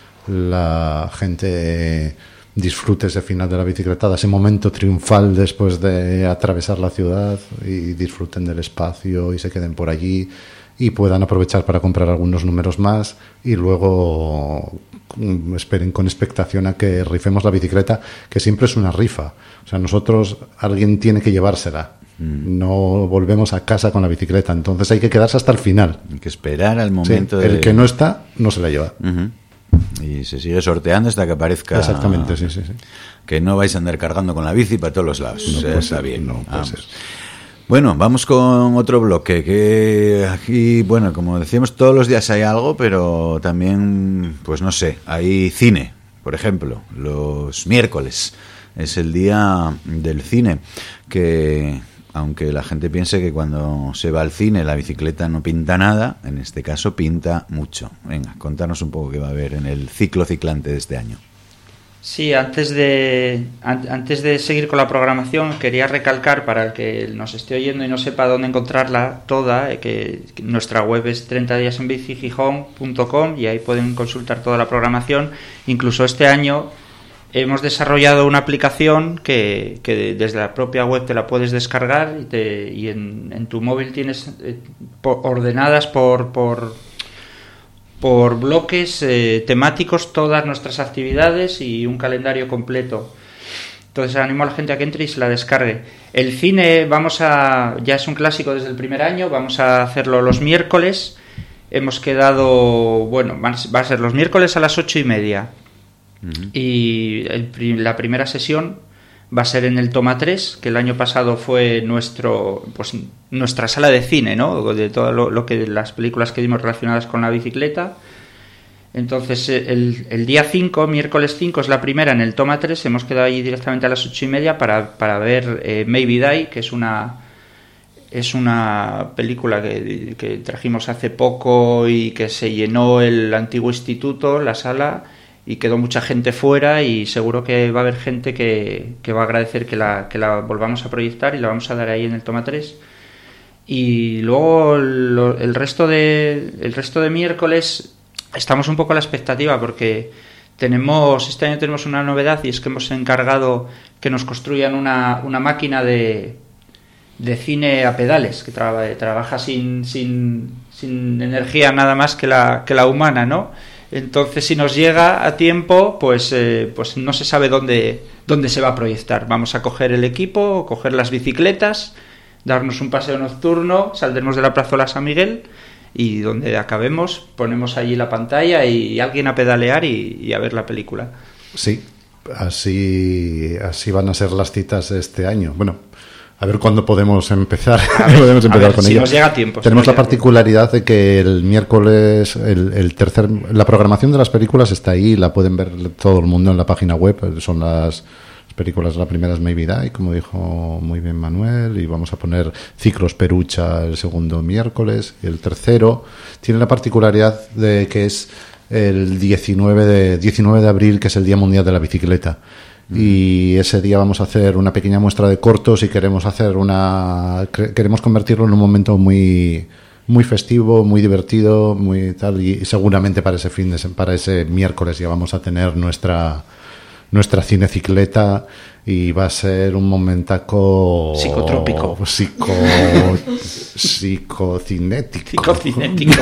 la gente disfrute ese final de la bicicletada, ese momento triunfal después de atravesar la ciudad, y disfruten del espacio y se queden por allí y puedan aprovechar para comprar algunos números más y luego esperen con expectación a que rifemos la bicicleta, que siempre es una rifa. O sea, nosotros, alguien tiene que llevársela. Mm. No volvemos a casa con la bicicleta, entonces hay que quedarse hasta el final. Hay que esperar al momento. Sí, el de... que no está, no se la lleva. Uh-huh. Y se sigue sorteando hasta que aparezca. Exactamente, sí, sí, sí. Que no vais a andar cargando con la bici para todos los lados. No o sea, puede está ser, bien. no puede ser. Bueno, vamos con otro bloque. Que aquí, bueno, como decíamos, todos los días hay algo, pero también, pues no sé, hay cine, por ejemplo, los miércoles. Es el día del cine. Que, aunque la gente piense que cuando se va al cine la bicicleta no pinta nada, en este caso pinta mucho. Venga, contanos un poco qué va a haber en el ciclo ciclante de este año. Sí, antes de, an- antes de seguir con la programación, quería recalcar, para el que nos esté oyendo y no sepa dónde encontrarla toda, eh, que, que nuestra web es treinta días en bici gijón punto com y ahí pueden consultar toda la programación. Incluso este año hemos desarrollado una aplicación que, que desde la propia web te la puedes descargar y, te, y en, en tu móvil tienes eh, por, ordenadas por, por, por bloques eh, temáticos todas nuestras actividades y un calendario completo. Entonces animo a la gente a que entre y se la descargue. El cine vamos a ya es un clásico desde el primer año, vamos a hacerlo los miércoles. Hemos quedado, bueno, va a ser los miércoles a las ocho y media. Y el, la primera sesión va a ser en el Toma tres, que el año pasado fue nuestro pues nuestra sala de cine, ¿no? De todo lo, lo que las películas que vimos relacionadas con la bicicleta. Entonces el, el día cinco, miércoles cinco, es la primera en el Toma tres. Hemos quedado allí directamente a las ocho y media para, para ver eh, Maybe Die, que es una es una película que, que trajimos hace poco y que se llenó el antiguo instituto, la sala, y quedó mucha gente fuera, y seguro que va a haber gente que, que va a agradecer que la, que la volvamos a proyectar y la vamos a dar ahí en el Toma tres. Y luego lo, el resto de el resto de miércoles estamos un poco a la expectativa, porque tenemos este año tenemos una novedad, y es que hemos encargado que nos construyan una, una máquina de, de cine a pedales, que tra, trabaja sin, sin, sin energía nada más que la, que la humana, ¿no? Entonces, si nos llega a tiempo, pues, eh, pues no se sabe dónde, dónde se va a proyectar. Vamos a coger el equipo, coger las bicicletas, darnos un paseo nocturno, saldremos de la Plazuela San Miguel, y donde acabemos ponemos allí la pantalla y alguien a pedalear y, y a ver la película. Sí, así, así van a ser las citas este año. Bueno, a ver cuándo podemos empezar. A ver, podemos empezar a ver, con si ella. nos llega a tiempo. Tenemos si la llega particularidad de que el miércoles, el, el tercer, la programación de las películas está ahí, la pueden ver todo el mundo en la página web. Son las películas, la primera es Maybe Die, como dijo muy bien Manuel, y vamos a poner Ciclos Perucha el segundo miércoles, y el tercero tiene la particularidad de que es el diecinueve de abril, que es el Día Mundial de la Bicicleta. Y ese día vamos a hacer una pequeña muestra de cortos y queremos hacer una queremos convertirlo en un momento muy muy festivo, muy divertido, muy tal, y seguramente para ese fin de para ese miércoles ya vamos a tener nuestra nuestra cinecicleta, y va a ser un momentaco psicotrópico, psico psicocinético psicocinético.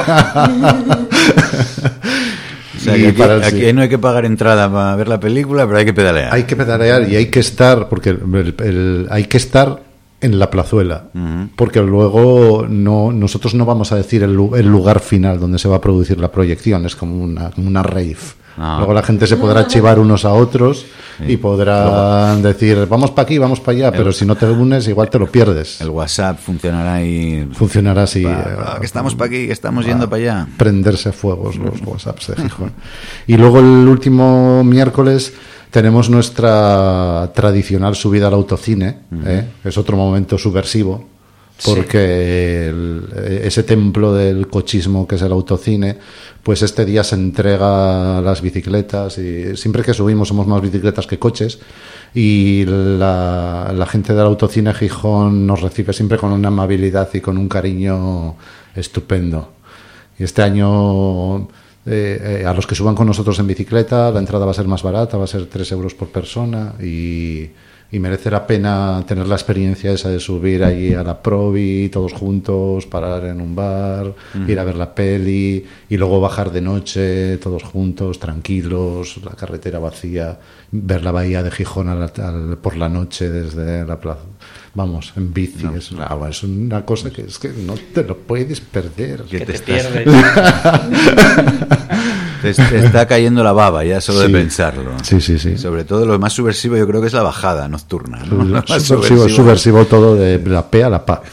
O sea, que aquí, para el, aquí no hay que pagar entrada para ver la película, pero hay que pedalear. Hay que pedalear y hay que estar, porque el, el, hay que estar en la plazuela, uh-huh. porque luego no nosotros no vamos a decir el, el lugar final donde se va a producir la proyección, es como una, como una rave. Ah. Luego la gente se podrá chivar unos a otros Sí. y podrán Luego, decir, vamos para aquí, vamos para allá, el, pero si no te unes igual te lo pierdes. El WhatsApp funcionará ahí. Funcionará así. Pa, pa, que estamos para aquí, que estamos yendo para allá. Prenderse fuegos los WhatsApps de Gijón. Y luego el último miércoles tenemos nuestra tradicional subida al autocine. Uh-huh. ¿eh? Es otro momento subversivo, porque sí. el, ese templo del cochismo que es el autocine, pues este día se entrega las bicicletas, y siempre que subimos somos más bicicletas que coches, y la, la gente del autocine Gijón nos recibe siempre con una amabilidad y con un cariño estupendo. Y este año eh, eh, a los que suban con nosotros en bicicleta la entrada va a ser más barata, va a ser tres euros por persona, y Y merece la pena tener la experiencia esa de subir allí a la Provi, todos juntos, parar en un bar, uh-huh. ir a ver la peli y luego bajar de noche, todos juntos, tranquilos, la carretera vacía, ver la bahía de Gijón al, al, por la noche desde la plaza. Vamos, en bici. No. Es, una, es una cosa que es que no te lo puedes perder. Que, que te, te estás... pierdes. Te, te está cayendo la baba ya solo sí. de pensarlo. Sí, sí, sí. Sobre todo lo más subversivo yo creo que es la bajada nocturna, ¿no? Lo más subversivo, subversivo. subversivo todo de la P a la P.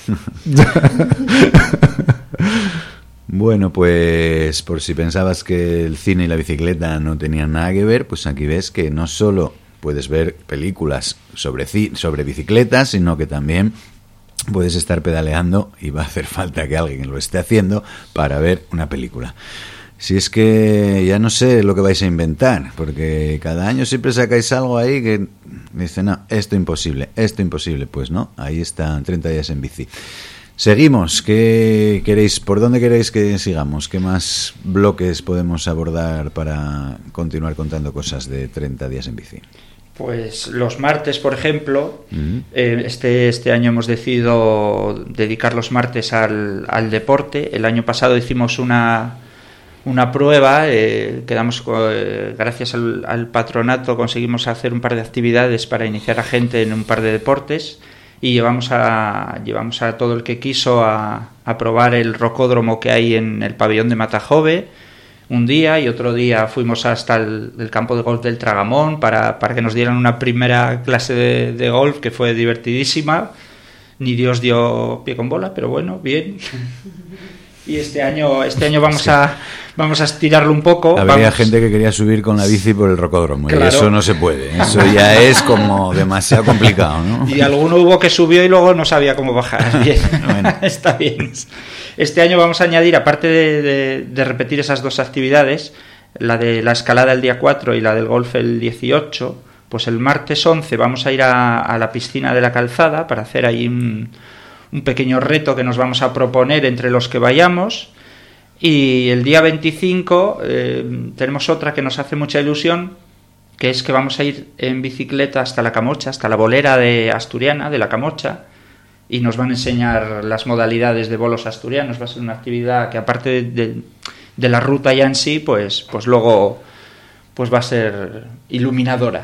Bueno, pues por si pensabas que el cine y la bicicleta no tenían nada que ver, pues aquí ves que no solo puedes ver películas sobre, sobre bicicletas, sino que también puedes estar pedaleando y va a hacer falta que alguien lo esté haciendo para ver una película. Si es que ya no sé lo que vais a inventar, porque cada año siempre sacáis algo ahí que dice, no, esto imposible, esto imposible. Pues no, ahí están treinta días en bici. Seguimos, ¿qué queréis, por dónde queréis que sigamos? ¿Qué más bloques podemos abordar para continuar contando cosas de treinta días en bici? Pues los martes, por ejemplo, uh-huh. eh, este, este año hemos decidido dedicar los martes al, al deporte. El año pasado hicimos una... una prueba, eh, quedamos eh, gracias al, al patronato conseguimos hacer un par de actividades para iniciar a gente en un par de deportes y llevamos a llevamos a todo el que quiso a, a probar el rocódromo que hay en el pabellón de Matajove un día, y otro día fuimos hasta el, el campo de golf del Tragamón para, para que nos dieran una primera clase de, de golf que fue divertidísima. Ni Dios dio pie con bola, pero bueno, bien. Y este año este año vamos sí. a vamos a estirarlo un poco. Había vamos... gente que quería subir con la bici por el rocódromo, claro. Y eso no se puede. Eso ya es como demasiado complicado, ¿no? Y alguno hubo que subió y luego no sabía cómo bajar. Bien. Bueno. Está bien. Este año vamos a añadir, aparte de, de, de repetir esas dos actividades, la de la escalada el día cuatro y la del golf el dieciocho, pues el martes once vamos a ir a, a la piscina de la Calzada para hacer ahí un... un pequeño reto que nos vamos a proponer entre los que vayamos, y el día veinticinco eh, tenemos otra que nos hace mucha ilusión, que es que vamos a ir en bicicleta hasta la Camocha, hasta la bolera de asturiana de la Camocha, y nos van a enseñar las modalidades de bolos asturianos. Va a ser una actividad que, aparte de, de, de la ruta ya en sí, pues, pues luego pues va a ser iluminadora.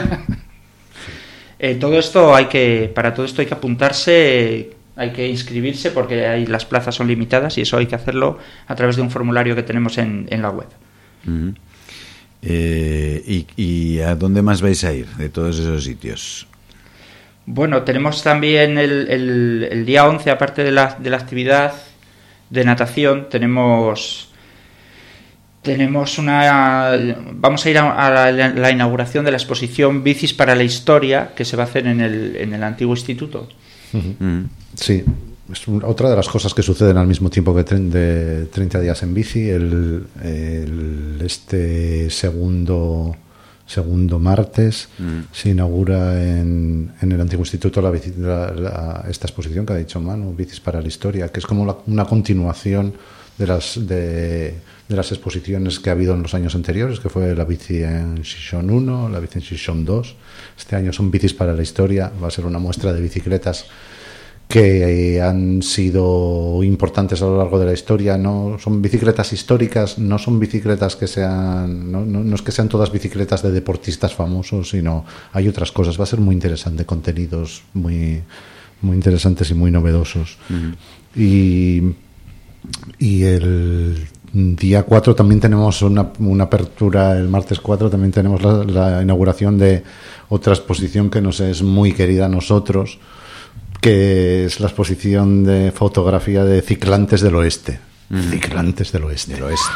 eh, todo esto hay que para todo esto hay que apuntarse. Hay que inscribirse porque hay, las plazas son limitadas, y eso hay que hacerlo a través de un formulario que tenemos en, en la web. Uh-huh. eh, y, ¿Y a dónde más vais a ir de todos esos sitios? Bueno, tenemos también el, el, el día once, aparte de la, de la actividad de natación, tenemos... Tenemos una... Vamos a ir a, a la, la inauguración de la exposición Bicis para la Historia, que se va a hacer en el, en el antiguo instituto. Uh-huh. Sí, es otra de las cosas que suceden al mismo tiempo que tre- de treinta días en bici. El, el este segundo segundo martes uh-huh. se inaugura en, en el antiguo instituto la, la, la, esta exposición que ha dicho Manu, Bicis para la Historia, que es como la, una continuación de las de, de las exposiciones que ha habido en los años anteriores, que fue la bici en Xixón uno, la bici en Xixón dos. Este año son Bicis para la Historia. Va a ser una muestra de bicicletas que han sido importantes a lo largo de la historia. No son bicicletas históricas, no son bicicletas que sean no, no, no es que sean todas bicicletas de deportistas famosos, sino hay otras cosas. Va a ser muy interesante, contenidos muy muy interesantes y muy novedosos. Uh-huh. y y el día cuatro también tenemos una, una apertura, el martes cuatro también tenemos la, la inauguración de otra exposición que nos es muy querida a nosotros, que es la exposición de fotografía de Ciclantes del Oeste. Mm. Ciclantes del Oeste. Del Oeste.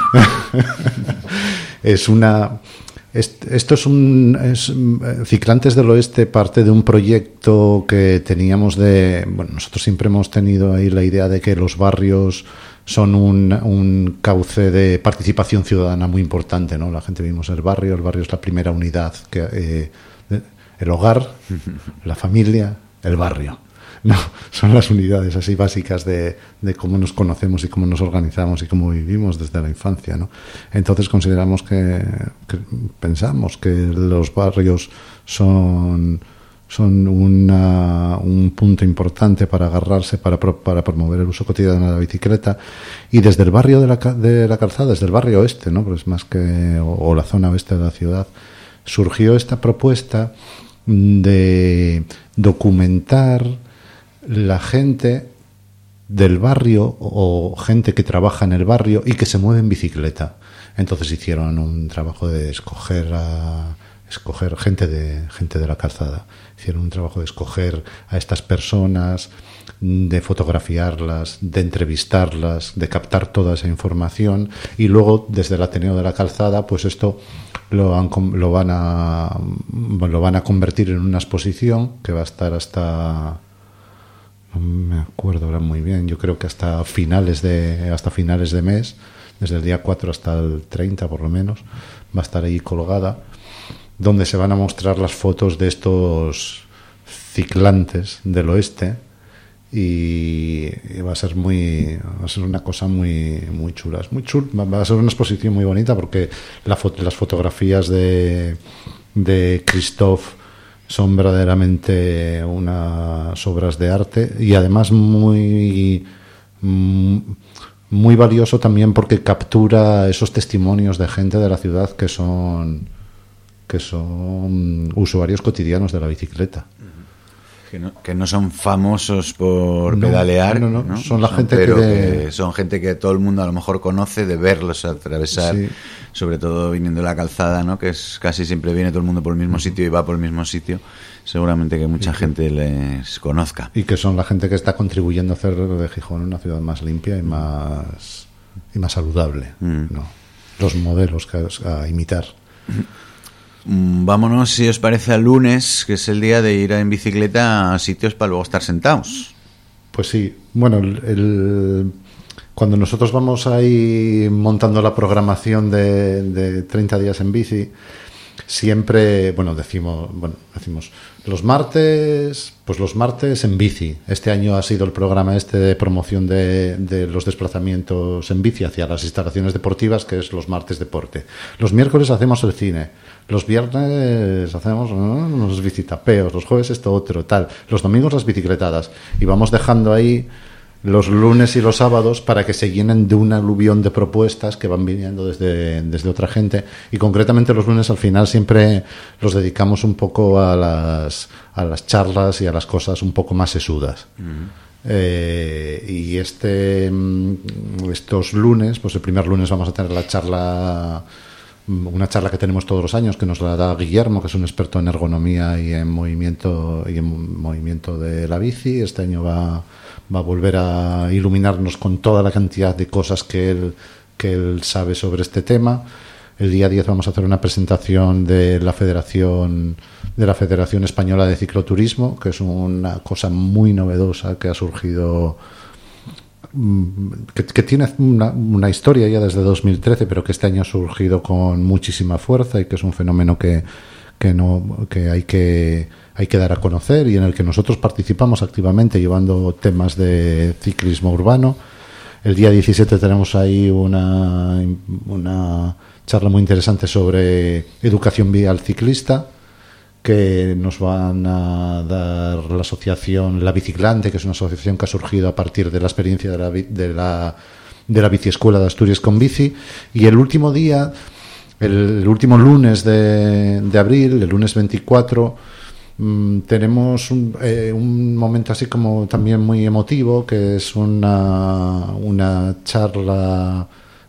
Es una... Esto es un... Es, Ciclantes del Oeste parte de un proyecto que teníamos de... Bueno, nosotros siempre hemos tenido ahí la idea de que los barrios son un, un cauce de participación ciudadana muy importante, ¿no? La gente vivimos en el barrio, el barrio es la primera unidad, que eh, el hogar, la familia, el barrio. No, son las unidades así básicas de, de cómo nos conocemos y cómo nos organizamos y cómo vivimos desde la infancia, ¿no? Entonces consideramos que, que pensamos que los barrios son... son una, un punto importante para agarrarse, para, para promover el uso cotidiano de la bicicleta. Y desde el barrio de la, de la Calzada, desde el barrio oeste, ¿no? Pues más que, o, o la zona oeste de la ciudad, surgió esta propuesta de documentar la gente del barrio o gente que trabaja en el barrio y que se mueve en bicicleta. Entonces hicieron un trabajo de escoger a... escoger gente de gente de la Calzada, hicieron un trabajo de escoger a estas personas, de fotografiarlas, de entrevistarlas, de captar toda esa información, y luego desde el Ateneo de la Calzada pues esto lo, han, lo van a lo van a convertir en una exposición que va a estar hasta, no me acuerdo ahora muy bien, yo creo que hasta finales de hasta finales de mes, desde el día cuatro hasta el treinta por lo menos, va a estar ahí colgada, donde se van a mostrar las fotos de estos ciclantes del oeste, y va a ser muy va a ser una cosa muy muy chula, es muy chula, va a ser una exposición muy bonita porque la foto, las fotografías de de Christophe son verdaderamente unas obras de arte, y además muy muy valioso también porque captura esos testimonios de gente de la ciudad que son que son usuarios cotidianos de la bicicleta. Que no, que no son famosos por no, pedalear, no, no, ¿no? Son la son, gente pero que, de... que son gente que todo el mundo a lo mejor conoce de verlos atravesar, sí. Sobre todo viniendo de la Calzada, ¿no? Que es casi siempre viene todo el mundo por el mismo sitio y va por el mismo sitio. Seguramente que mucha que, gente les conozca. Y que son la gente que está contribuyendo a hacer de Gijón una ciudad más limpia y más y más saludable, mm. ¿no? Los modelos que, a imitar. Vámonos, si os parece, al lunes, que es el día de ir en bicicleta a sitios para luego estar sentados. Pues sí, bueno, el, el, cuando nosotros vamos ahí montando la programación de, de treinta días en bici, siempre, bueno, decimos, bueno, decimos los martes, pues los martes en bici. Este año ha sido el programa este de promoción de, de los desplazamientos en bici hacia las instalaciones deportivas, que es los martes deporte. Los miércoles hacemos el cine. Los viernes hacemos ¿no? unos bicitapeos, los jueves esto otro, tal. Los domingos las bicicletadas. Y vamos dejando ahí los lunes y los sábados para que se llenen de un aluvión de propuestas que van viniendo desde, desde otra gente. Y concretamente los lunes al final siempre los dedicamos un poco a las, a las charlas y a las cosas un poco más sesudas. Uh-huh. Eh, y este estos lunes, pues el primer lunes vamos a tener la charla... una charla que tenemos todos los años, que nos la da Guillermo, que es un experto en ergonomía y en movimiento y en movimiento de la bici. Este año va, va a volver a iluminarnos con toda la cantidad de cosas que él, que él sabe sobre este tema. El día diez vamos a hacer una presentación de la Federación de la Federación Española de Cicloturismo, que es una cosa muy novedosa que ha surgido, Que, que tiene una, una historia ya desde dos mil trece, pero que este año ha surgido con muchísima fuerza y que es un fenómeno que, que, no, que, hay que hay que dar a conocer y en el que nosotros participamos activamente llevando temas de ciclismo urbano. El día diecisiete tenemos ahí una, una charla muy interesante sobre educación vial ciclista, que nos van a dar la asociación La Biciclante, que es una asociación que ha surgido a partir de la experiencia de la, de la, de la Biciescuela de Asturias con Bici. Y el último día, el, el último lunes de, de abril, el lunes veinticuatro, mmm, tenemos un, eh, un momento así como también muy emotivo, que es una, una charla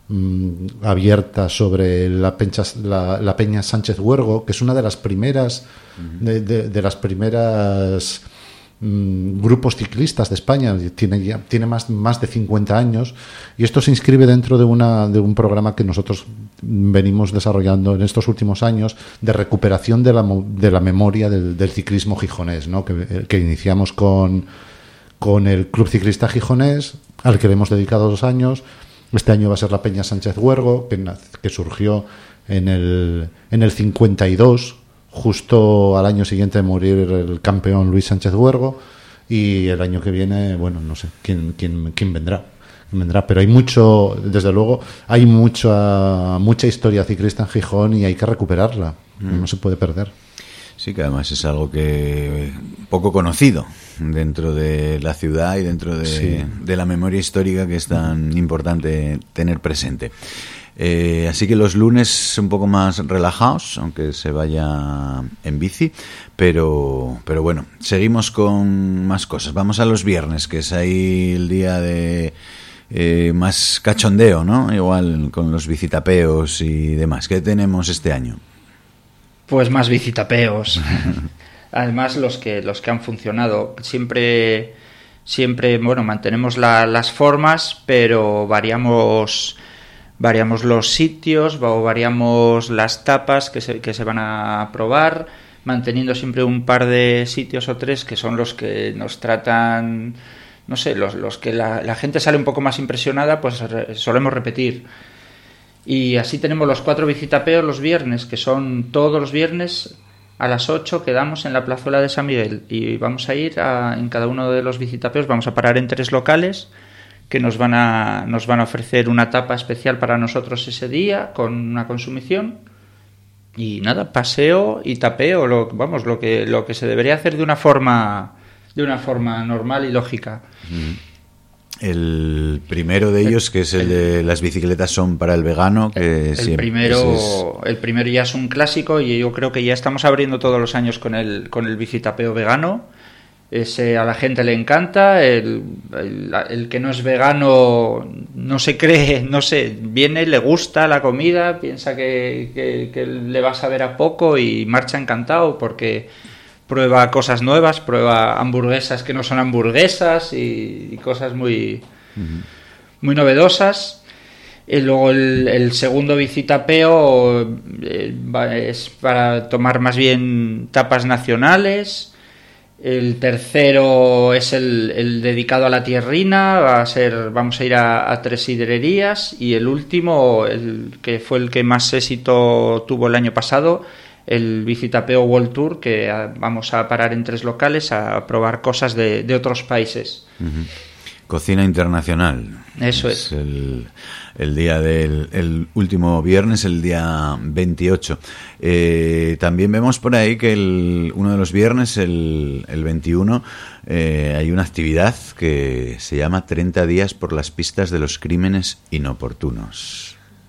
mmm, abierta sobre la, Pencha, la, la Peña Sánchez Huergo, que es una de las primeras uh-huh. de, de, de las primeras mmm, grupos ciclistas de España. Tiene ya, tiene más, más de cincuenta años, y esto se inscribe dentro de una de un programa que nosotros venimos desarrollando en estos últimos años de recuperación de la, de la memoria del, del ciclismo gijonés, ¿no? que, que iniciamos con con el Club Ciclista Gijonés, al que le hemos dedicado dos años. Este año va a ser la Peña Sánchez Huergo, que, que surgió en el, en el cincuenta y dos, justo al año siguiente de morir el campeón Luis Sánchez Huergo, y el año que viene, bueno, no sé quién, quién, quién vendrá, quién vendrá, pero hay mucho, desde luego, hay mucha, mucha historia ciclista en Gijón y hay que recuperarla, mm. no se puede perder. Sí, que además es algo que poco conocido dentro de la ciudad y dentro de, sí. de la memoria histórica, que es tan importante tener presente. Eh, así que los lunes un poco más relajados, aunque se vaya en bici, pero, pero bueno, seguimos con más cosas. Vamos a los viernes, que es ahí el día de eh, más cachondeo, ¿no? Igual con los bicitapeos y demás. ¿Qué tenemos este año? Pues más bicitapeos. Además, los que los que han funcionado. Siempre, siempre bueno, mantenemos la, las formas, pero variamos variamos los sitios, o variamos las tapas que se, que se van a probar, manteniendo siempre un par de sitios o tres que son los que nos tratan, no sé, los, los que la, la gente sale un poco más impresionada, pues re, solemos repetir. Y así tenemos los cuatro bicitapeos los viernes, que son todos los viernes a las ocho, quedamos en la plazuela de San Miguel y vamos a ir a, en cada uno de los bicitapeos, vamos a parar en tres locales que nos van a nos van a ofrecer una tapa especial para nosotros ese día con una consumición y nada, paseo y tapeo, lo, vamos, lo que lo que se debería hacer de una forma de una forma normal y lógica. Mm. El primero de ellos, que es el de las bicicletas son para el vegano, que el siempre, primero es... el primero ya es un clásico y yo creo que ya estamos abriendo todos los años con el con el bicitapeo vegano. Ese a la gente le encanta, el, el, el que no es vegano no se cree, no sé, viene, le gusta la comida, piensa que, que, que le va a saber a poco y marcha encantado porque prueba cosas nuevas, prueba hamburguesas que no son hamburguesas y, y cosas muy, uh-huh. muy novedosas. Y luego el, el segundo bicitapeo eh, es para tomar más bien tapas nacionales. El tercero es el, el dedicado a la tierrina, va a ser, vamos a ir a, a tres sidrerías. Y el último, el que fue el que más éxito tuvo el año pasado, el bicitapeo World Tour, que a, vamos a parar en tres locales a probar cosas de, de otros países. Uh-huh. Cocina internacional. Eso es. es. El, el día del el último viernes, el día veintiocho. Eh, también vemos por ahí que el, uno de los viernes, el, el veintiuno, eh, hay una actividad que se llama treinta días por las pistas de los crímenes inoportunos.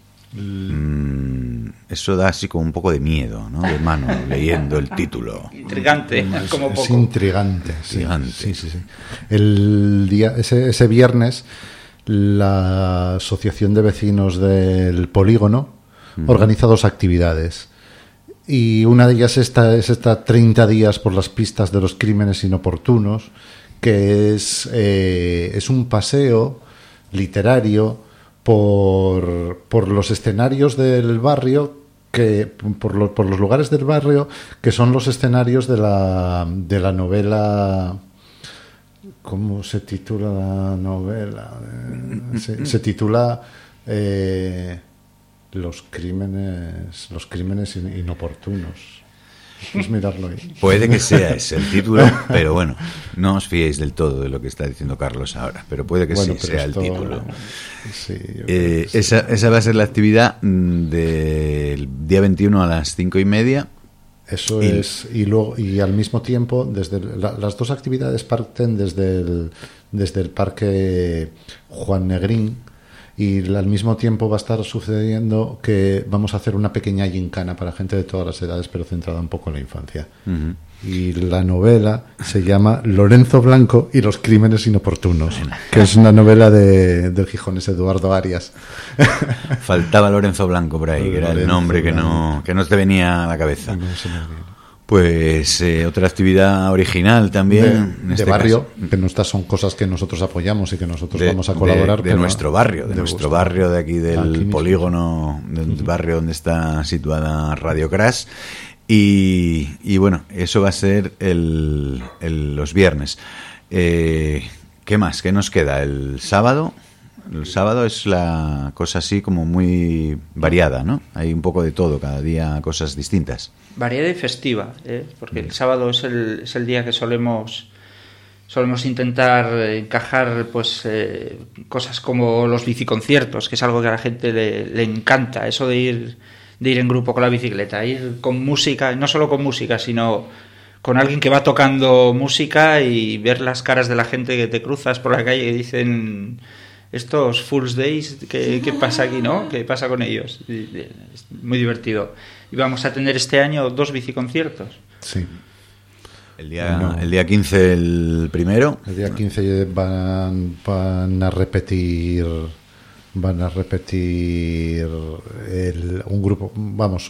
Mm, eso da así como un poco de miedo, ¿no? De mano, leyendo el título. Intrigante, es, como poco. Es intrigante, sí. Intrigante. Sí, sí, sí. El día, ese, ese viernes, la Asociación de Vecinos del Polígono uh-huh. organiza dos actividades. Y una de ellas esta, es esta treinta días por las pistas de los crímenes inoportunos, que es, eh, es un paseo literario por, por los escenarios del barrio, que por, lo, por los lugares del barrio que son los escenarios de la, de la novela. ¿Cómo se titula la novela? Se, se titula eh, Los crímenes los crímenes inoportunos. Puedes mirarlo ahí. Puede que sea ese el título, pero bueno, no os fiéis del todo de lo que está diciendo Carlos ahora, pero puede que bueno, sí sea esto, el título. Sí, eh, esa, esa va a ser la actividad del día veintiuno a las cinco y media. Eso y, es, y luego y al mismo tiempo, desde la, las dos actividades parten desde el, desde el Parque Juan Negrín, y al mismo tiempo va a estar sucediendo que vamos a hacer una pequeña gincana para gente de todas las edades, pero centrada un poco en la infancia. Uh-huh. Y la novela se llama Lorenzo Blanco y los crímenes inoportunos, que es una novela de, del gijonés Eduardo Arias. Faltaba Lorenzo Blanco por ahí, que era el nombre que no, que no te venía a la cabeza. No se me olvida. Pues eh, otra actividad original también. De, en de este barrio, caso. que no estas son cosas que nosotros apoyamos y que nosotros de, vamos a colaborar. De, de pero nuestro barrio, de, de nuestro gusto. barrio de aquí, del aquí polígono, del uh-huh. barrio donde está situada Radio Crash. Y, y bueno, eso va a ser el, el, los viernes. Eh, ¿Qué más? ¿Qué nos queda? El sábado. El sábado es la cosa así como muy variada, ¿no? Hay un poco de todo, cada día cosas distintas. Variada y festiva, ¿eh? Porque el sábado es el, es el día que solemos solemos intentar encajar pues eh, cosas como los biciconciertos, que es algo que a la gente le, le encanta, eso de ir de ir en grupo con la bicicleta, ir con música, no solo con música, sino con alguien que va tocando música y ver las caras de la gente que te cruzas por la calle y dicen... Estos Fool's Days, ¿qué, ¿qué pasa aquí, no? ¿Qué pasa con ellos? Es muy divertido. Y vamos a tener este año dos biciconciertos. Sí. El día, no. el día quince el primero. El día quince van, van a repetir... Van a repetir el, un grupo, vamos,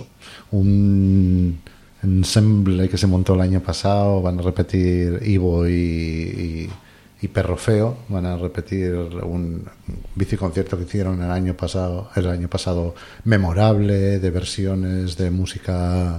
un ensemble que se montó el año pasado. Van a repetir Ivo y... y y Perro Feo, van a repetir un biciconcierto que hicieron el año pasado, el año pasado memorable, de versiones de música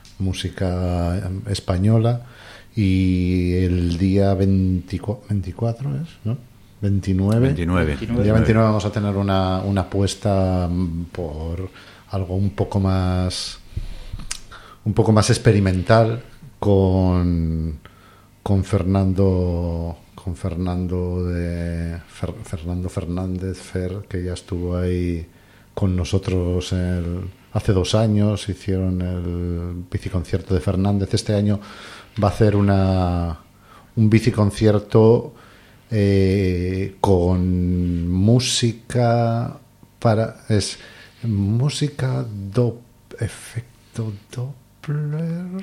música española, y el día veinticuatro es, ¿no? veintinueve. veintinueve. El día veintinueve vamos a tener una, una apuesta por algo un poco más un poco más experimental con con Fernando con Fernando de Fer, Fernando Fernández Fer, que ya estuvo ahí con nosotros el, hace dos años. Hicieron el biciconcierto de Fernández. Este año va a hacer una un biciconcierto eh, con música para es música do efecto Doppler.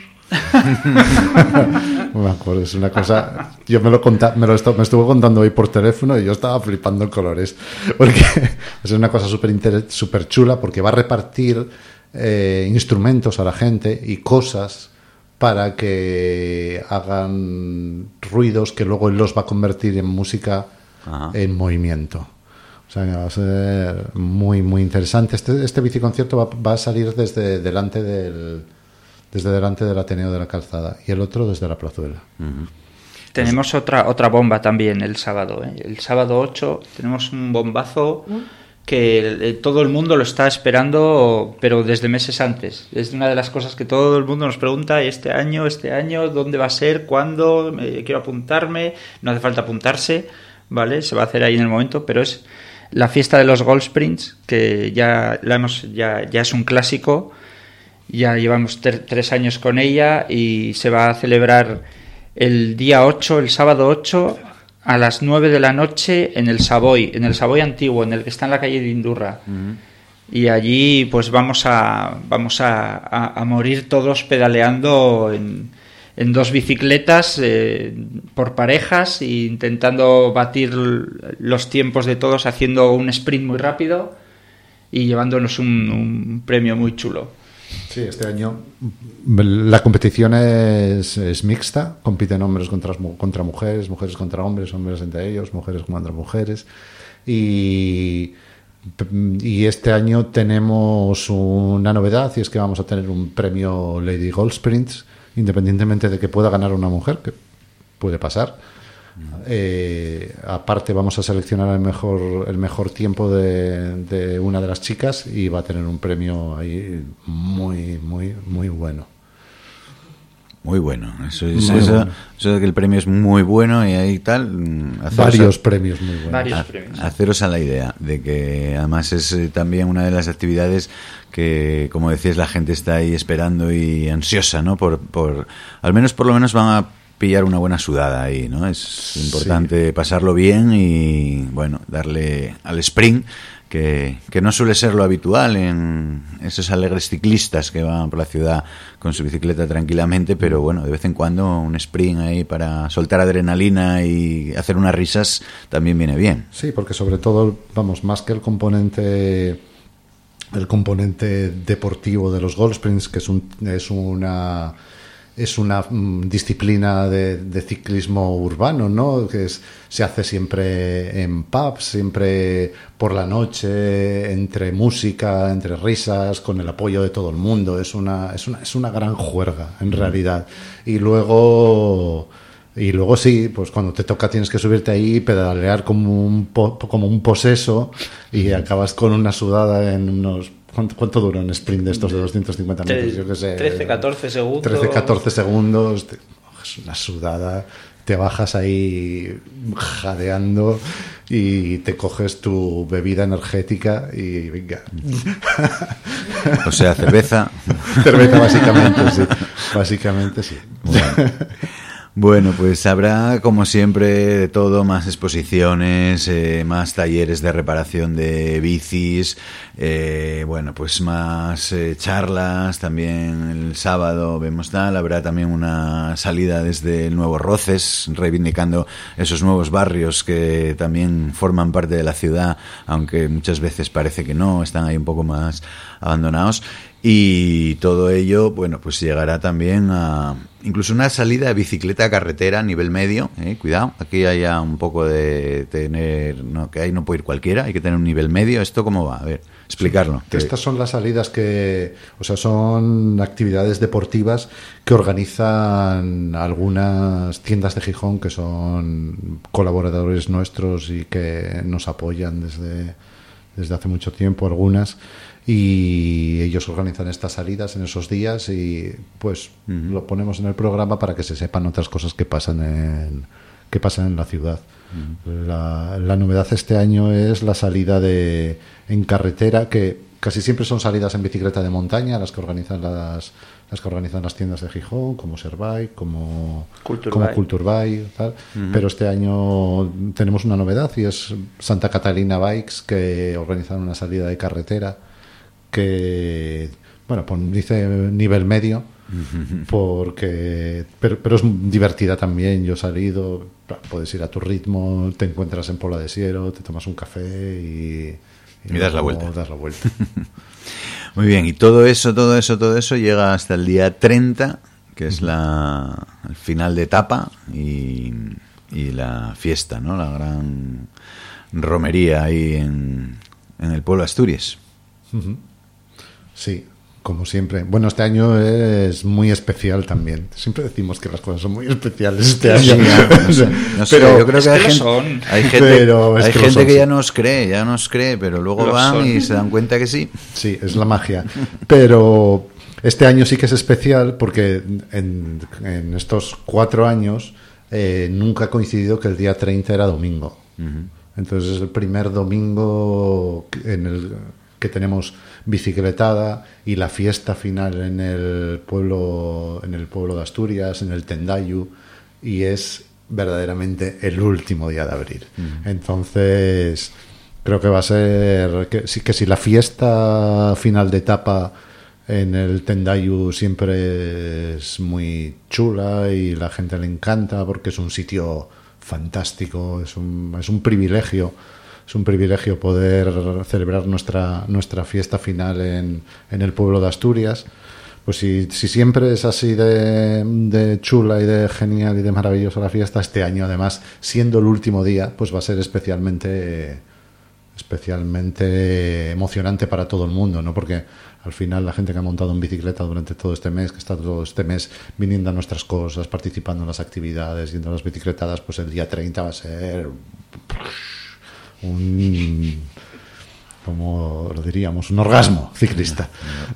No me acuerdo, es una cosa. Yo me lo conta, me lo estu, me estuvo contando hoy por teléfono y yo estaba flipando en colores, porque es una cosa súper súper chula, porque va a repartir eh, instrumentos a la gente y cosas para que hagan ruidos que luego él los va a convertir en música. Ajá. En movimiento. O sea, va a ser muy muy interesante. Este, este biciconcierto va, va a salir desde delante del desde delante del Ateneo de la Calzada y el otro desde la Plazuela. Uh-huh. Tenemos pues, otra otra bomba también el sábado, ¿eh? El sábado ocho tenemos un bombazo que el, todo el mundo lo está esperando, pero desde meses antes. Es una de las cosas que todo el mundo nos pregunta: este año, este año, ¿dónde va a ser? ¿Cuándo? Eh, quiero apuntarme. No hace falta apuntarse, ¿vale? Se va a hacer ahí en el momento, pero es la fiesta de los Golf Sprints, que ya, la hemos, ya, ya es un clásico. Ya llevamos ter- tres años con ella y se va a celebrar el día ocho, el sábado ocho, a las nueve de la noche en el Savoy, en el Savoy antiguo, en el que está en la calle de Indurra. Uh-huh. Y allí pues vamos a vamos a, a, a morir todos pedaleando en, en dos bicicletas eh, por parejas e intentando batir los tiempos de todos, haciendo un sprint muy rápido y llevándonos un, un premio muy chulo. Sí, este año la competición es, es mixta, compiten hombres contra, contra mujeres, mujeres contra hombres, hombres entre ellos, mujeres contra mujeres, y, y este año tenemos una novedad, y es que vamos a tener un premio Lady Golf Sprints, independientemente de que pueda ganar una mujer, que puede pasar. Eh, aparte vamos a seleccionar el mejor el mejor tiempo de, de una de las chicas y va a tener un premio ahí muy muy muy bueno. Muy bueno, eso es muy eso, bueno. Eso de que el premio es muy bueno y ahí tal. Varios a, premios muy buenos. Varios a, premios. Haceros a la idea de que además es eh, también una de las actividades que, como decías, la gente está ahí esperando y ansiosa, ¿no? Por, por al menos por lo menos van a pillar una buena sudada ahí, ¿no? Es importante sí. pasarlo bien y, bueno, darle al sprint, que, que no suele ser lo habitual en esos alegres ciclistas que van por la ciudad con su bicicleta tranquilamente, pero bueno, de vez en cuando un sprint ahí para soltar adrenalina y hacer unas risas también viene bien. Sí, porque sobre todo, vamos, más que el componente el componente deportivo de los golf sprints, que es un es una es una mm, disciplina de, de ciclismo urbano, ¿no? Que es, se hace siempre en pubs, siempre por la noche, entre música, entre risas, con el apoyo de todo el mundo. Es una, es una, es una gran juerga, en realidad. Y luego, y luego sí, pues cuando te toca tienes que subirte ahí y pedalear como un, po, como un poseso y acabas con una sudada en unos... ¿Cuánto, ¿Cuánto dura un sprint de estos de doscientos cincuenta metros? Yo qué sé. trece, catorce segundos. trece, catorce segundos. Te, es una sudada. Te bajas ahí jadeando y te coges tu bebida energética y venga. O sea, cerveza. Cerveza, básicamente, sí. Básicamente, sí. Bueno. Bueno, pues habrá, como siempre, de todo, más exposiciones, eh, más talleres de reparación de bicis, eh, bueno, pues más eh, charlas, también el sábado vemos tal, habrá también una salida desde el Nuevo Roces, reivindicando esos nuevos barrios que también forman parte de la ciudad, aunque muchas veces parece que no, están ahí un poco más abandonados. Y todo ello, bueno, pues llegará también a incluso una salida de bicicleta a carretera a nivel medio, ¿eh? Cuidado, aquí hay ya un poco de tener, no, que ahí no puede ir cualquiera, hay que tener un nivel medio. ¿Esto cómo va? A ver, explicarlo. Sí, estas son las salidas que, o sea, son actividades deportivas que organizan algunas tiendas de Gijón que son colaboradores nuestros y que nos apoyan desde, desde hace mucho tiempo, algunas. Y ellos organizan estas salidas en esos días y pues uh-huh. lo ponemos en el programa para que se sepan otras cosas que pasan en, que pasan en la ciudad. Uh-huh. La, la novedad este año es la salida de en carretera, que casi siempre son salidas en bicicleta de montaña, las que organizan las las que organizan las tiendas de Gijón, como Serbike, como Culture como Culturbike, tal. Uh-huh. Pero este año tenemos una novedad y es Santa Catalina Bikes, que organizan una salida de carretera que, bueno, pues dice nivel medio, porque pero, pero es divertida también. Yo he salido, puedes ir a tu ritmo, te encuentras en Pola de Siero, te tomas un café y, y, y das la vuelta. Das la vuelta. Muy bien, y todo eso, todo eso, todo eso llega hasta el día treinta, que es la el final de etapa y, y la fiesta, ¿no? La gran romería ahí en, en el pueblo de Asturias. Uh-huh. Sí, como siempre. Bueno, este año es muy especial también. Siempre decimos que las cosas son muy especiales este año. Sí, no, sé, no sé, pero yo creo que hay que gente, son. hay gente, pero hay que, gente son, que sí. ya nos cree, ya nos cree, pero luego Lo van son. y se dan cuenta que sí. Sí, es la magia. Pero este año sí que es especial porque en, en estos cuatro años eh, nunca ha coincidido que el día treinta era domingo. Uh-huh. Entonces es el primer domingo en el que tenemos bicicletada y la fiesta final en el pueblo en el pueblo de Asturias, en el Tendayu, y es verdaderamente el último día de abril. Uh-huh. Entonces creo que va a ser que, que si la fiesta final de etapa en el Tendayu siempre es muy chula y la gente le encanta porque es un sitio fantástico, es un, es un privilegio Es un privilegio poder celebrar nuestra nuestra fiesta final en, en el pueblo de Asturias. Pues si, si siempre es así de, de chula y de genial y de maravillosa la fiesta, este año además, siendo el último día, pues va a ser especialmente especialmente emocionante para todo el mundo, ¿no? Porque al final la gente que ha montado en bicicleta durante todo este mes, que está todo este mes viniendo a nuestras cosas, participando en las actividades, yendo a las bicicletadas, pues el día treinta va a ser un, como lo diríamos, un orgasmo ciclista.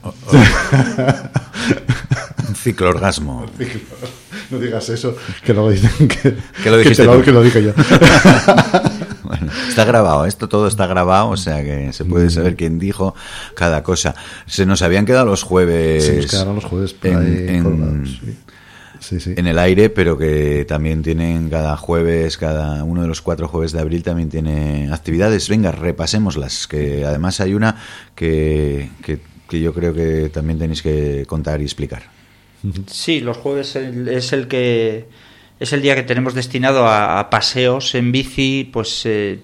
Un cicloorgasmo. No digas eso, que luego dicen que, que lo dijiste que, te lo, tú. que lo digo yo. Bueno, está grabado, esto todo está grabado, o sea que se puede saber quién dijo cada cosa. Se nos habían quedado los jueves. Se nos quedaron los jueves por en, ahí en, colgados, sí. Sí, sí. en el aire, pero que también tienen cada jueves, cada uno de los cuatro jueves de abril también tiene actividades. Venga, repasémoslas, que además hay una que, que, que yo creo que también tenéis que contar y explicar. Sí, los jueves es el que es el día que tenemos destinado a, a paseos en bici, pues eh,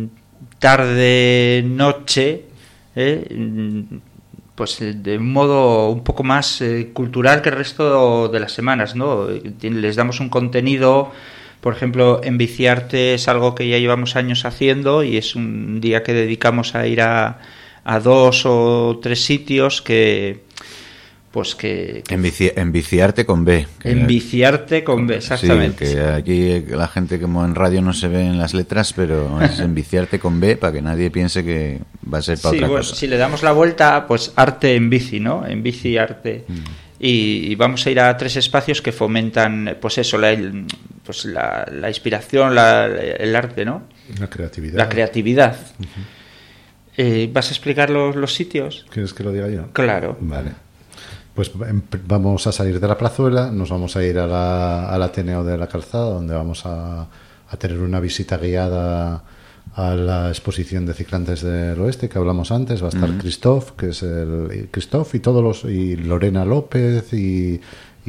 tarde, noche, eh, pues de un modo un poco más eh, cultural que el resto de las semanas, ¿no? Les damos un contenido, por ejemplo, en Biciarte es algo que ya llevamos años haciendo y es un día que dedicamos a ir a, a dos o tres sitios que pues que, que en, bici, en Biciarte con B. Que en Biciarte con B, exactamente. Sí, que aquí la gente como en radio no se ve en las letras, pero es en Biciarte con B para que nadie piense que va a ser para sí, otra bueno, cosa. Si le damos la vuelta, pues arte en bici, ¿no? En bici arte. Mm. Y, y vamos a ir a tres espacios que fomentan, pues eso, la, pues la, la inspiración, la, el arte, ¿no? La creatividad. La creatividad. Uh-huh. eh, ¿Vas a explicar los, los sitios? ¿Quieres que lo diga yo? Claro. Vale. Pues vamos a salir de la plazuela, nos vamos a ir a la, al Ateneo de la Calzada, donde vamos a, a tener una visita guiada a la exposición de Ciclantes del Oeste que hablamos antes. Va a estar uh-huh. Christoph, que es el Christoph y todos los y Lorena López y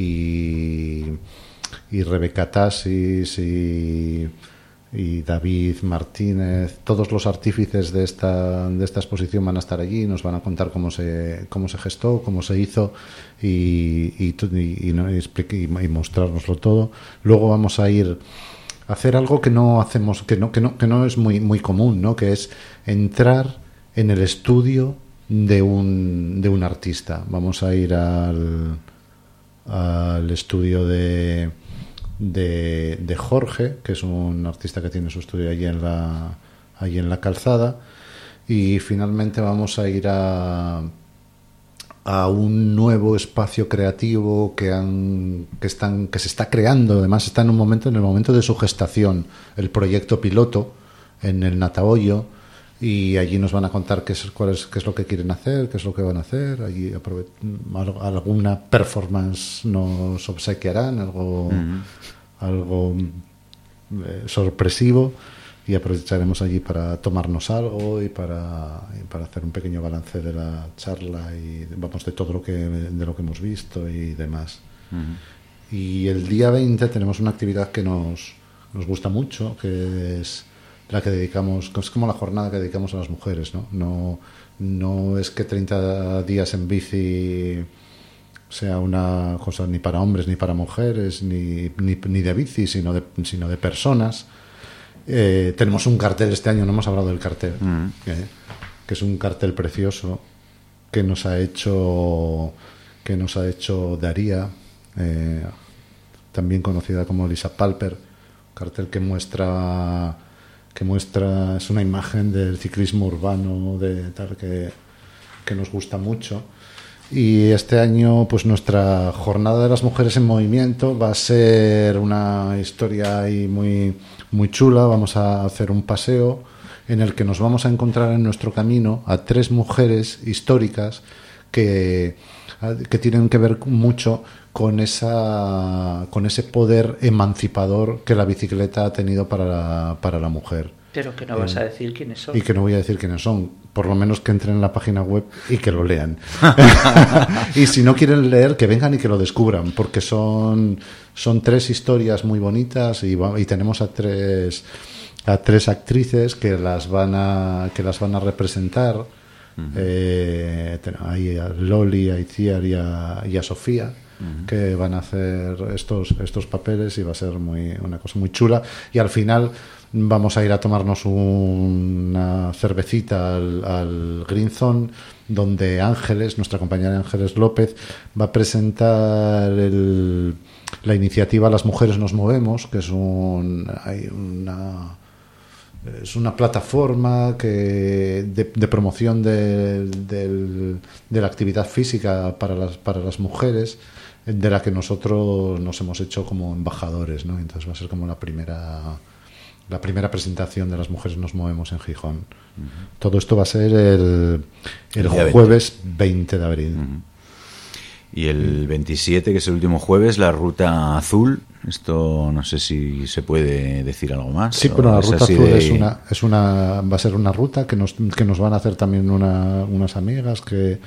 y, y Rebeca Tasis y y David Martínez, todos los artífices de esta de esta exposición van a estar allí, nos van a contar cómo se cómo se gestó, cómo se hizo y y, y, y, no, y, y mostrárnoslo todo. Luego vamos a ir a hacer algo que no hacemos, que no que no que no es muy muy común, ¿no? Que es entrar en el estudio de un de un artista. Vamos a ir al al estudio de De, de Jorge, que es un artista que tiene su estudio allí en la allí en la Calzada, y finalmente vamos a ir a a un nuevo espacio creativo que han que están que se está creando. Además está en un momento en el momento de su gestación, el proyecto piloto en el Natahoyo, y allí nos van a contar qué es cuál es qué es lo que quieren hacer, qué es lo que van a hacer. Allí alguna performance nos obsequiarán, algo uh-huh. algo eh, sorpresivo, y aprovecharemos allí para tomarnos algo y para y para hacer un pequeño balance de la charla y vamos de todo lo que de lo que hemos visto y demás. Uh-huh. Y el día veinte tenemos una actividad que nos nos gusta mucho, que es la que dedicamos, es como la jornada que dedicamos a las mujeres, ¿no? No, no es que treinta días en bici sea una cosa ni para hombres ni para mujeres, ni, ni, ni de bici, sino de, sino de personas. Eh, tenemos un cartel este año, no hemos hablado del cartel, mm. eh, que es un cartel precioso que nos ha hecho, que nos ha hecho Daría, eh, también conocida como Lisa Palper, un cartel que muestra... que muestra, es una imagen del ciclismo urbano de tal que, que nos gusta mucho. Y este año pues nuestra jornada de las mujeres en movimiento va a ser una historia ahí muy, muy chula. Vamos a hacer un paseo en el que nos vamos a encontrar en nuestro camino a tres mujeres históricas que, que tienen que ver mucho con esa con ese poder emancipador que la bicicleta ha tenido para la, para la mujer. Pero que no vas eh, a decir quiénes son. Y que no voy a decir quiénes son. Por lo menos que entren en la página web y que lo lean. Y si no quieren leer, que vengan y que lo descubran, porque son, son tres historias muy bonitas y, y tenemos a tres a tres actrices que las van a que las van a representar. Uh-huh. eh, hay a Loli, a Itziar y a, y a Sofía. Uh-huh. Que van a hacer estos estos papeles y va a ser muy una cosa muy chula. Y al final vamos a ir a tomarnos una cervecita al, al Green Zone, donde Ángeles, nuestra compañera Ángeles López, va a presentar el, la iniciativa Las Mujeres Nos Movemos, que es un hay una es una plataforma que de, de promoción de, de, de la actividad física para las para las mujeres, de la que nosotros nos hemos hecho como embajadores, ¿no? Entonces va a ser como la primera la primera presentación de Las Mujeres Nos Movemos en Gijón. Uh-huh. Todo esto va a ser el, el, el jueves veinte de abril. Uh-huh. Y el veintisiete, que es el último jueves, la ruta azul. Esto no sé si se puede decir algo más. Sí, pero la es ruta así azul de- es una, es una, va a ser una ruta que nos, que nos van a hacer también una, unas amigas que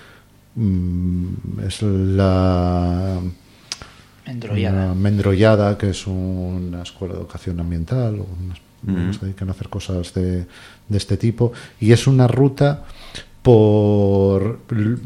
mm, es la Endrollada. una Mendrollada, que es una escuela de educación ambiental, o unas, Mm. se dedican a hacer cosas de, de este tipo, y es una ruta por l-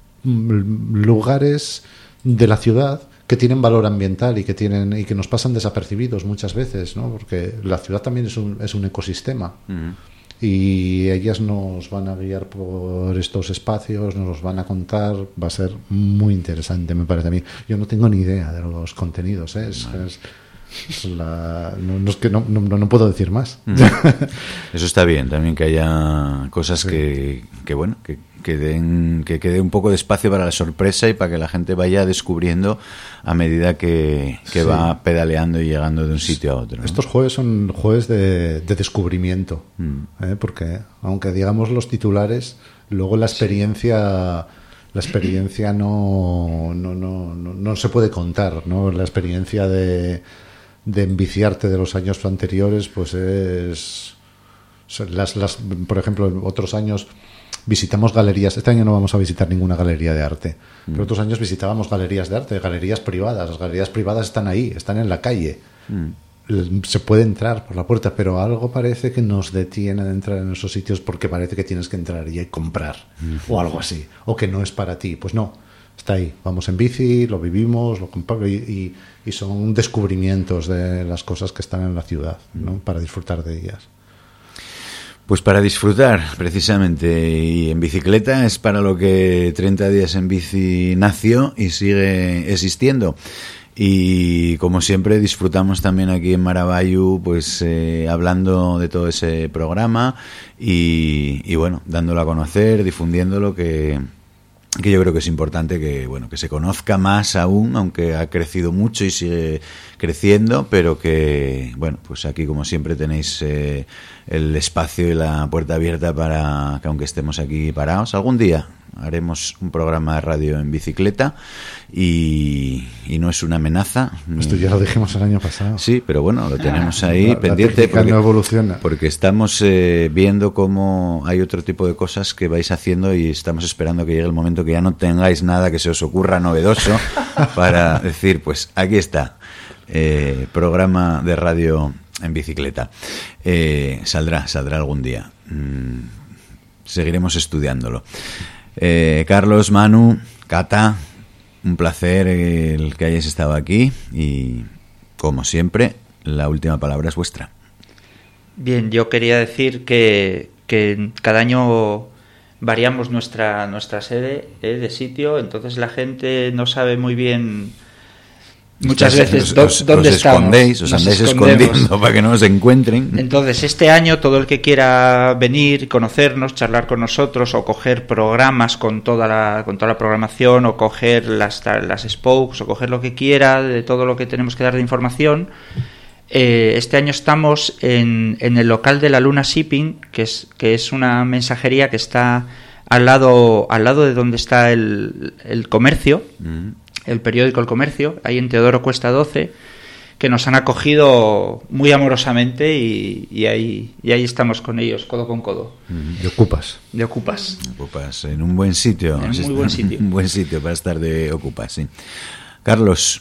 m- lugares de la ciudad que tienen valor ambiental y que tienen y que nos pasan desapercibidos muchas veces, ¿no? Porque la ciudad también es un, es un ecosistema. Ujú. Y ellas nos van a guiar por estos espacios, nos los van a contar, va a ser muy interesante, me parece a mí. Yo no tengo ni idea de los contenidos, ¿eh? es, es- es la- no, no es que no, no, no puedo decir más. Ujú. Eso está bien, también que haya cosas Sí. que, que bueno, que, que den, que quede un poco de espacio para la sorpresa y para que la gente vaya descubriendo a medida que, que Sí. va pedaleando y llegando de un sitio a otro, ¿no? Estos jueves son jueves de, de descubrimiento, Mm. ¿eh? Porque aunque digamos los titulares, luego la experiencia la experiencia no, no, no, no, no se puede contar, ¿no? La experiencia de, de enviciarte de los años anteriores, pues es son las, las, por ejemplo, en otros años visitamos galerías. Este año no vamos a visitar ninguna galería de arte, pero otros años visitábamos galerías de arte, galerías privadas. Las galerías privadas están ahí, están en la calle. L- Se puede entrar por la puerta, pero algo parece que nos detiene de entrar en esos sitios porque parece que tienes que entrar y comprar o algo así, o que no es para ti. Pues no, está ahí. Vamos en bici, lo vivimos, lo compramos y, y, y son descubrimientos de las cosas que están en la ciudad, ¿no? Para disfrutar de ellas. Pues para disfrutar, precisamente, y en bicicleta es para lo que treinta días en bici nació y sigue existiendo. Y como siempre disfrutamos también aquí en Maravallu, pues eh, hablando de todo ese programa y, y bueno, dándolo a conocer, difundiéndolo, que, que yo creo que es importante que bueno que se conozca más aún, aunque ha crecido mucho y sigue creciendo, pero que bueno, pues aquí como siempre tenéis eh, el espacio y la puerta abierta para que aunque estemos aquí parados, algún día haremos un programa de radio en bicicleta y, y no es una amenaza. Esto ya lo dijimos el año pasado. Sí, pero bueno, lo tenemos ahí La- la pendiente técnica porque, no evoluciona. porque estamos eh, viendo cómo hay otro tipo de cosas que vais haciendo y estamos esperando que llegue el momento que ya no tengáis nada que se os ocurra novedoso para decir, pues aquí está, eh, programa de radio en bicicleta. Eh, saldrá, saldrá algún día. Mm, seguiremos estudiándolo. Eh, Carlos, Manu, Cata, un placer el que hayáis estado aquí y, como siempre, la última palabra es vuestra. Bien, yo quería decir que, que cada año variamos nuestra, nuestra sede eh, de sitio, entonces la gente no sabe muy bien muchas Estás- veces os- dó- os- dónde os estamos. escondéis, os Nos andáis escondemos. escondiendo para que no os encuentren. Entonces, este año todo el que quiera venir, conocernos, charlar con nosotros o coger programas con toda la, con toda la programación o coger las, las spokes o coger lo que quiera de todo lo que tenemos que dar de información, eh, este año estamos en, en el local de la Luna Shipping, que es, que es una mensajería que está al lado, al lado de donde está el, el comercio, Mm. el periódico El Comercio, ahí en Teodoro Cuesta doce, que nos han acogido muy amorosamente y, y ahí y ahí estamos con ellos, codo con codo, Y ocupas. de ocupas. Ocupas en un buen sitio. En un Sí, muy buen sitio. Un buen sitio para estar de ocupas, sí. Carlos,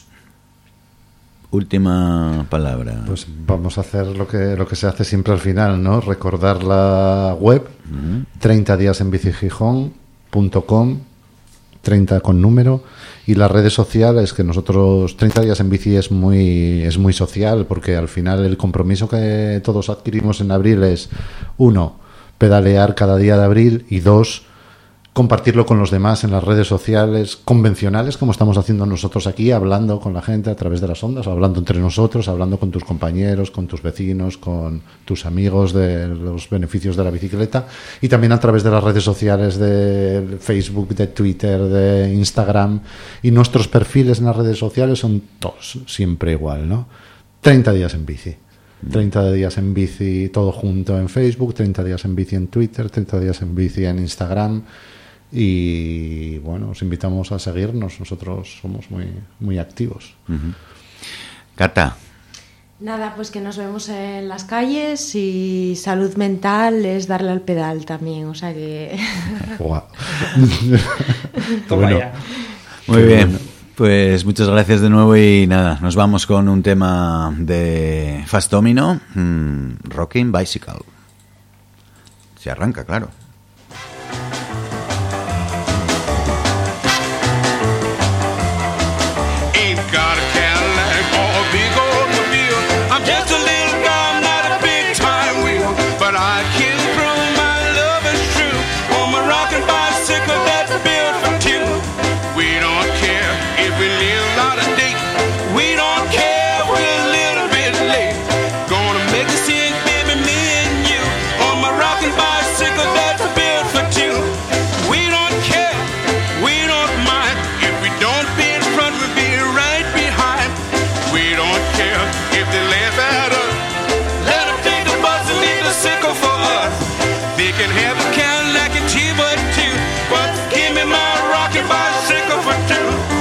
última palabra. Pues vamos a hacer lo que lo que se hace siempre al final, ¿no? Recordar la web Ujú. treinta días en bici gijón punto com, treinta con número, y las redes sociales, que nosotros treinta días en bici es muy es muy social, porque al final el compromiso que todos adquirimos en abril es, uno, pedalear cada día de abril, y dos, compartirlo con los demás en las redes sociales convencionales, como estamos haciendo nosotros aquí, hablando con la gente a través de las ondas, hablando entre nosotros, hablando con tus compañeros, con tus vecinos, con tus amigos de los beneficios de la bicicleta, y también a través de las redes sociales de Facebook, de Twitter, de Instagram, y nuestros perfiles en las redes sociales son todos siempre igual, ¿no? treinta días en bici. treinta días en bici todo junto en Facebook, treinta días en bici en Twitter, treinta días en bici en Instagram. y bueno, os invitamos a seguirnos, nosotros somos muy, muy activos. Uh-huh. Cata. Nada, pues que nos vemos en las calles y salud mental es darle al pedal también, o sea que... Wow. Toma Bueno. ya. Muy bien, pues muchas gracias de nuevo y nada, nos vamos con un tema de Fast Domino, mm, Rocking Bicycle. Se arranca, claro. Ain't got a Cadillac or a big automobile. I'm just a little guy, not a big time wheel. But I can prove my love is true on my rocking bicycle that's built for two. We don't care if we live out of date. We don't care if we're a little bit late. Gonna make a scene, baby, me and you on my rocking bicycle that's built for two. We don't care, we don't mind if we don't be in front, we'll be right behind. We don't care if they laugh at us. Let them take the bus and leave the sickle for us. They can have a Cadillac and T-Bud too, but give me my rocking bicycle for two.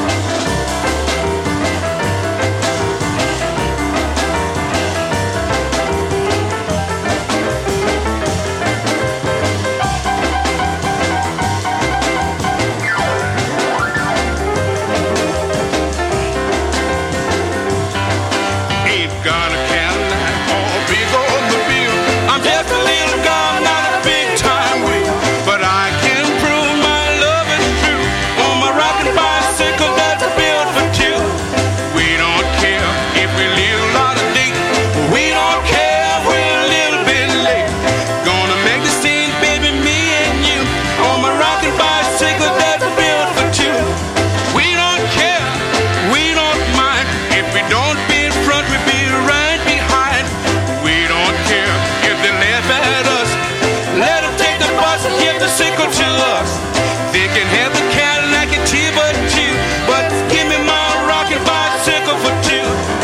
Ain't got a Cadillac or a big automobile. I'm just a little guy, not a big time wheel. But I can prove my love is true on my rocking bicycle that's built for two. We don't care if we live a lot of date. We don't care if we're a little bit late. Gonna make the scene, baby, me and you on my rocking bicycle that's built for two. We don't care, we don't mind if we don't be in front, we be right behind. We don't care if they laugh at us. Let them take the bus and give the sickle to us. They can have the Cadillac and T-Bud too, but give me my rocking bicycle for two.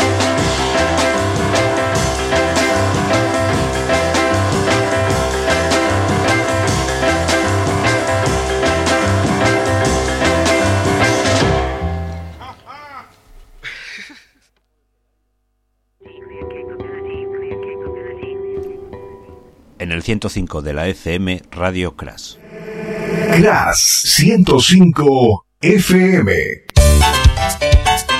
En el ciento cinco de la F M, Radio Crash. Crash ciento cinco F M.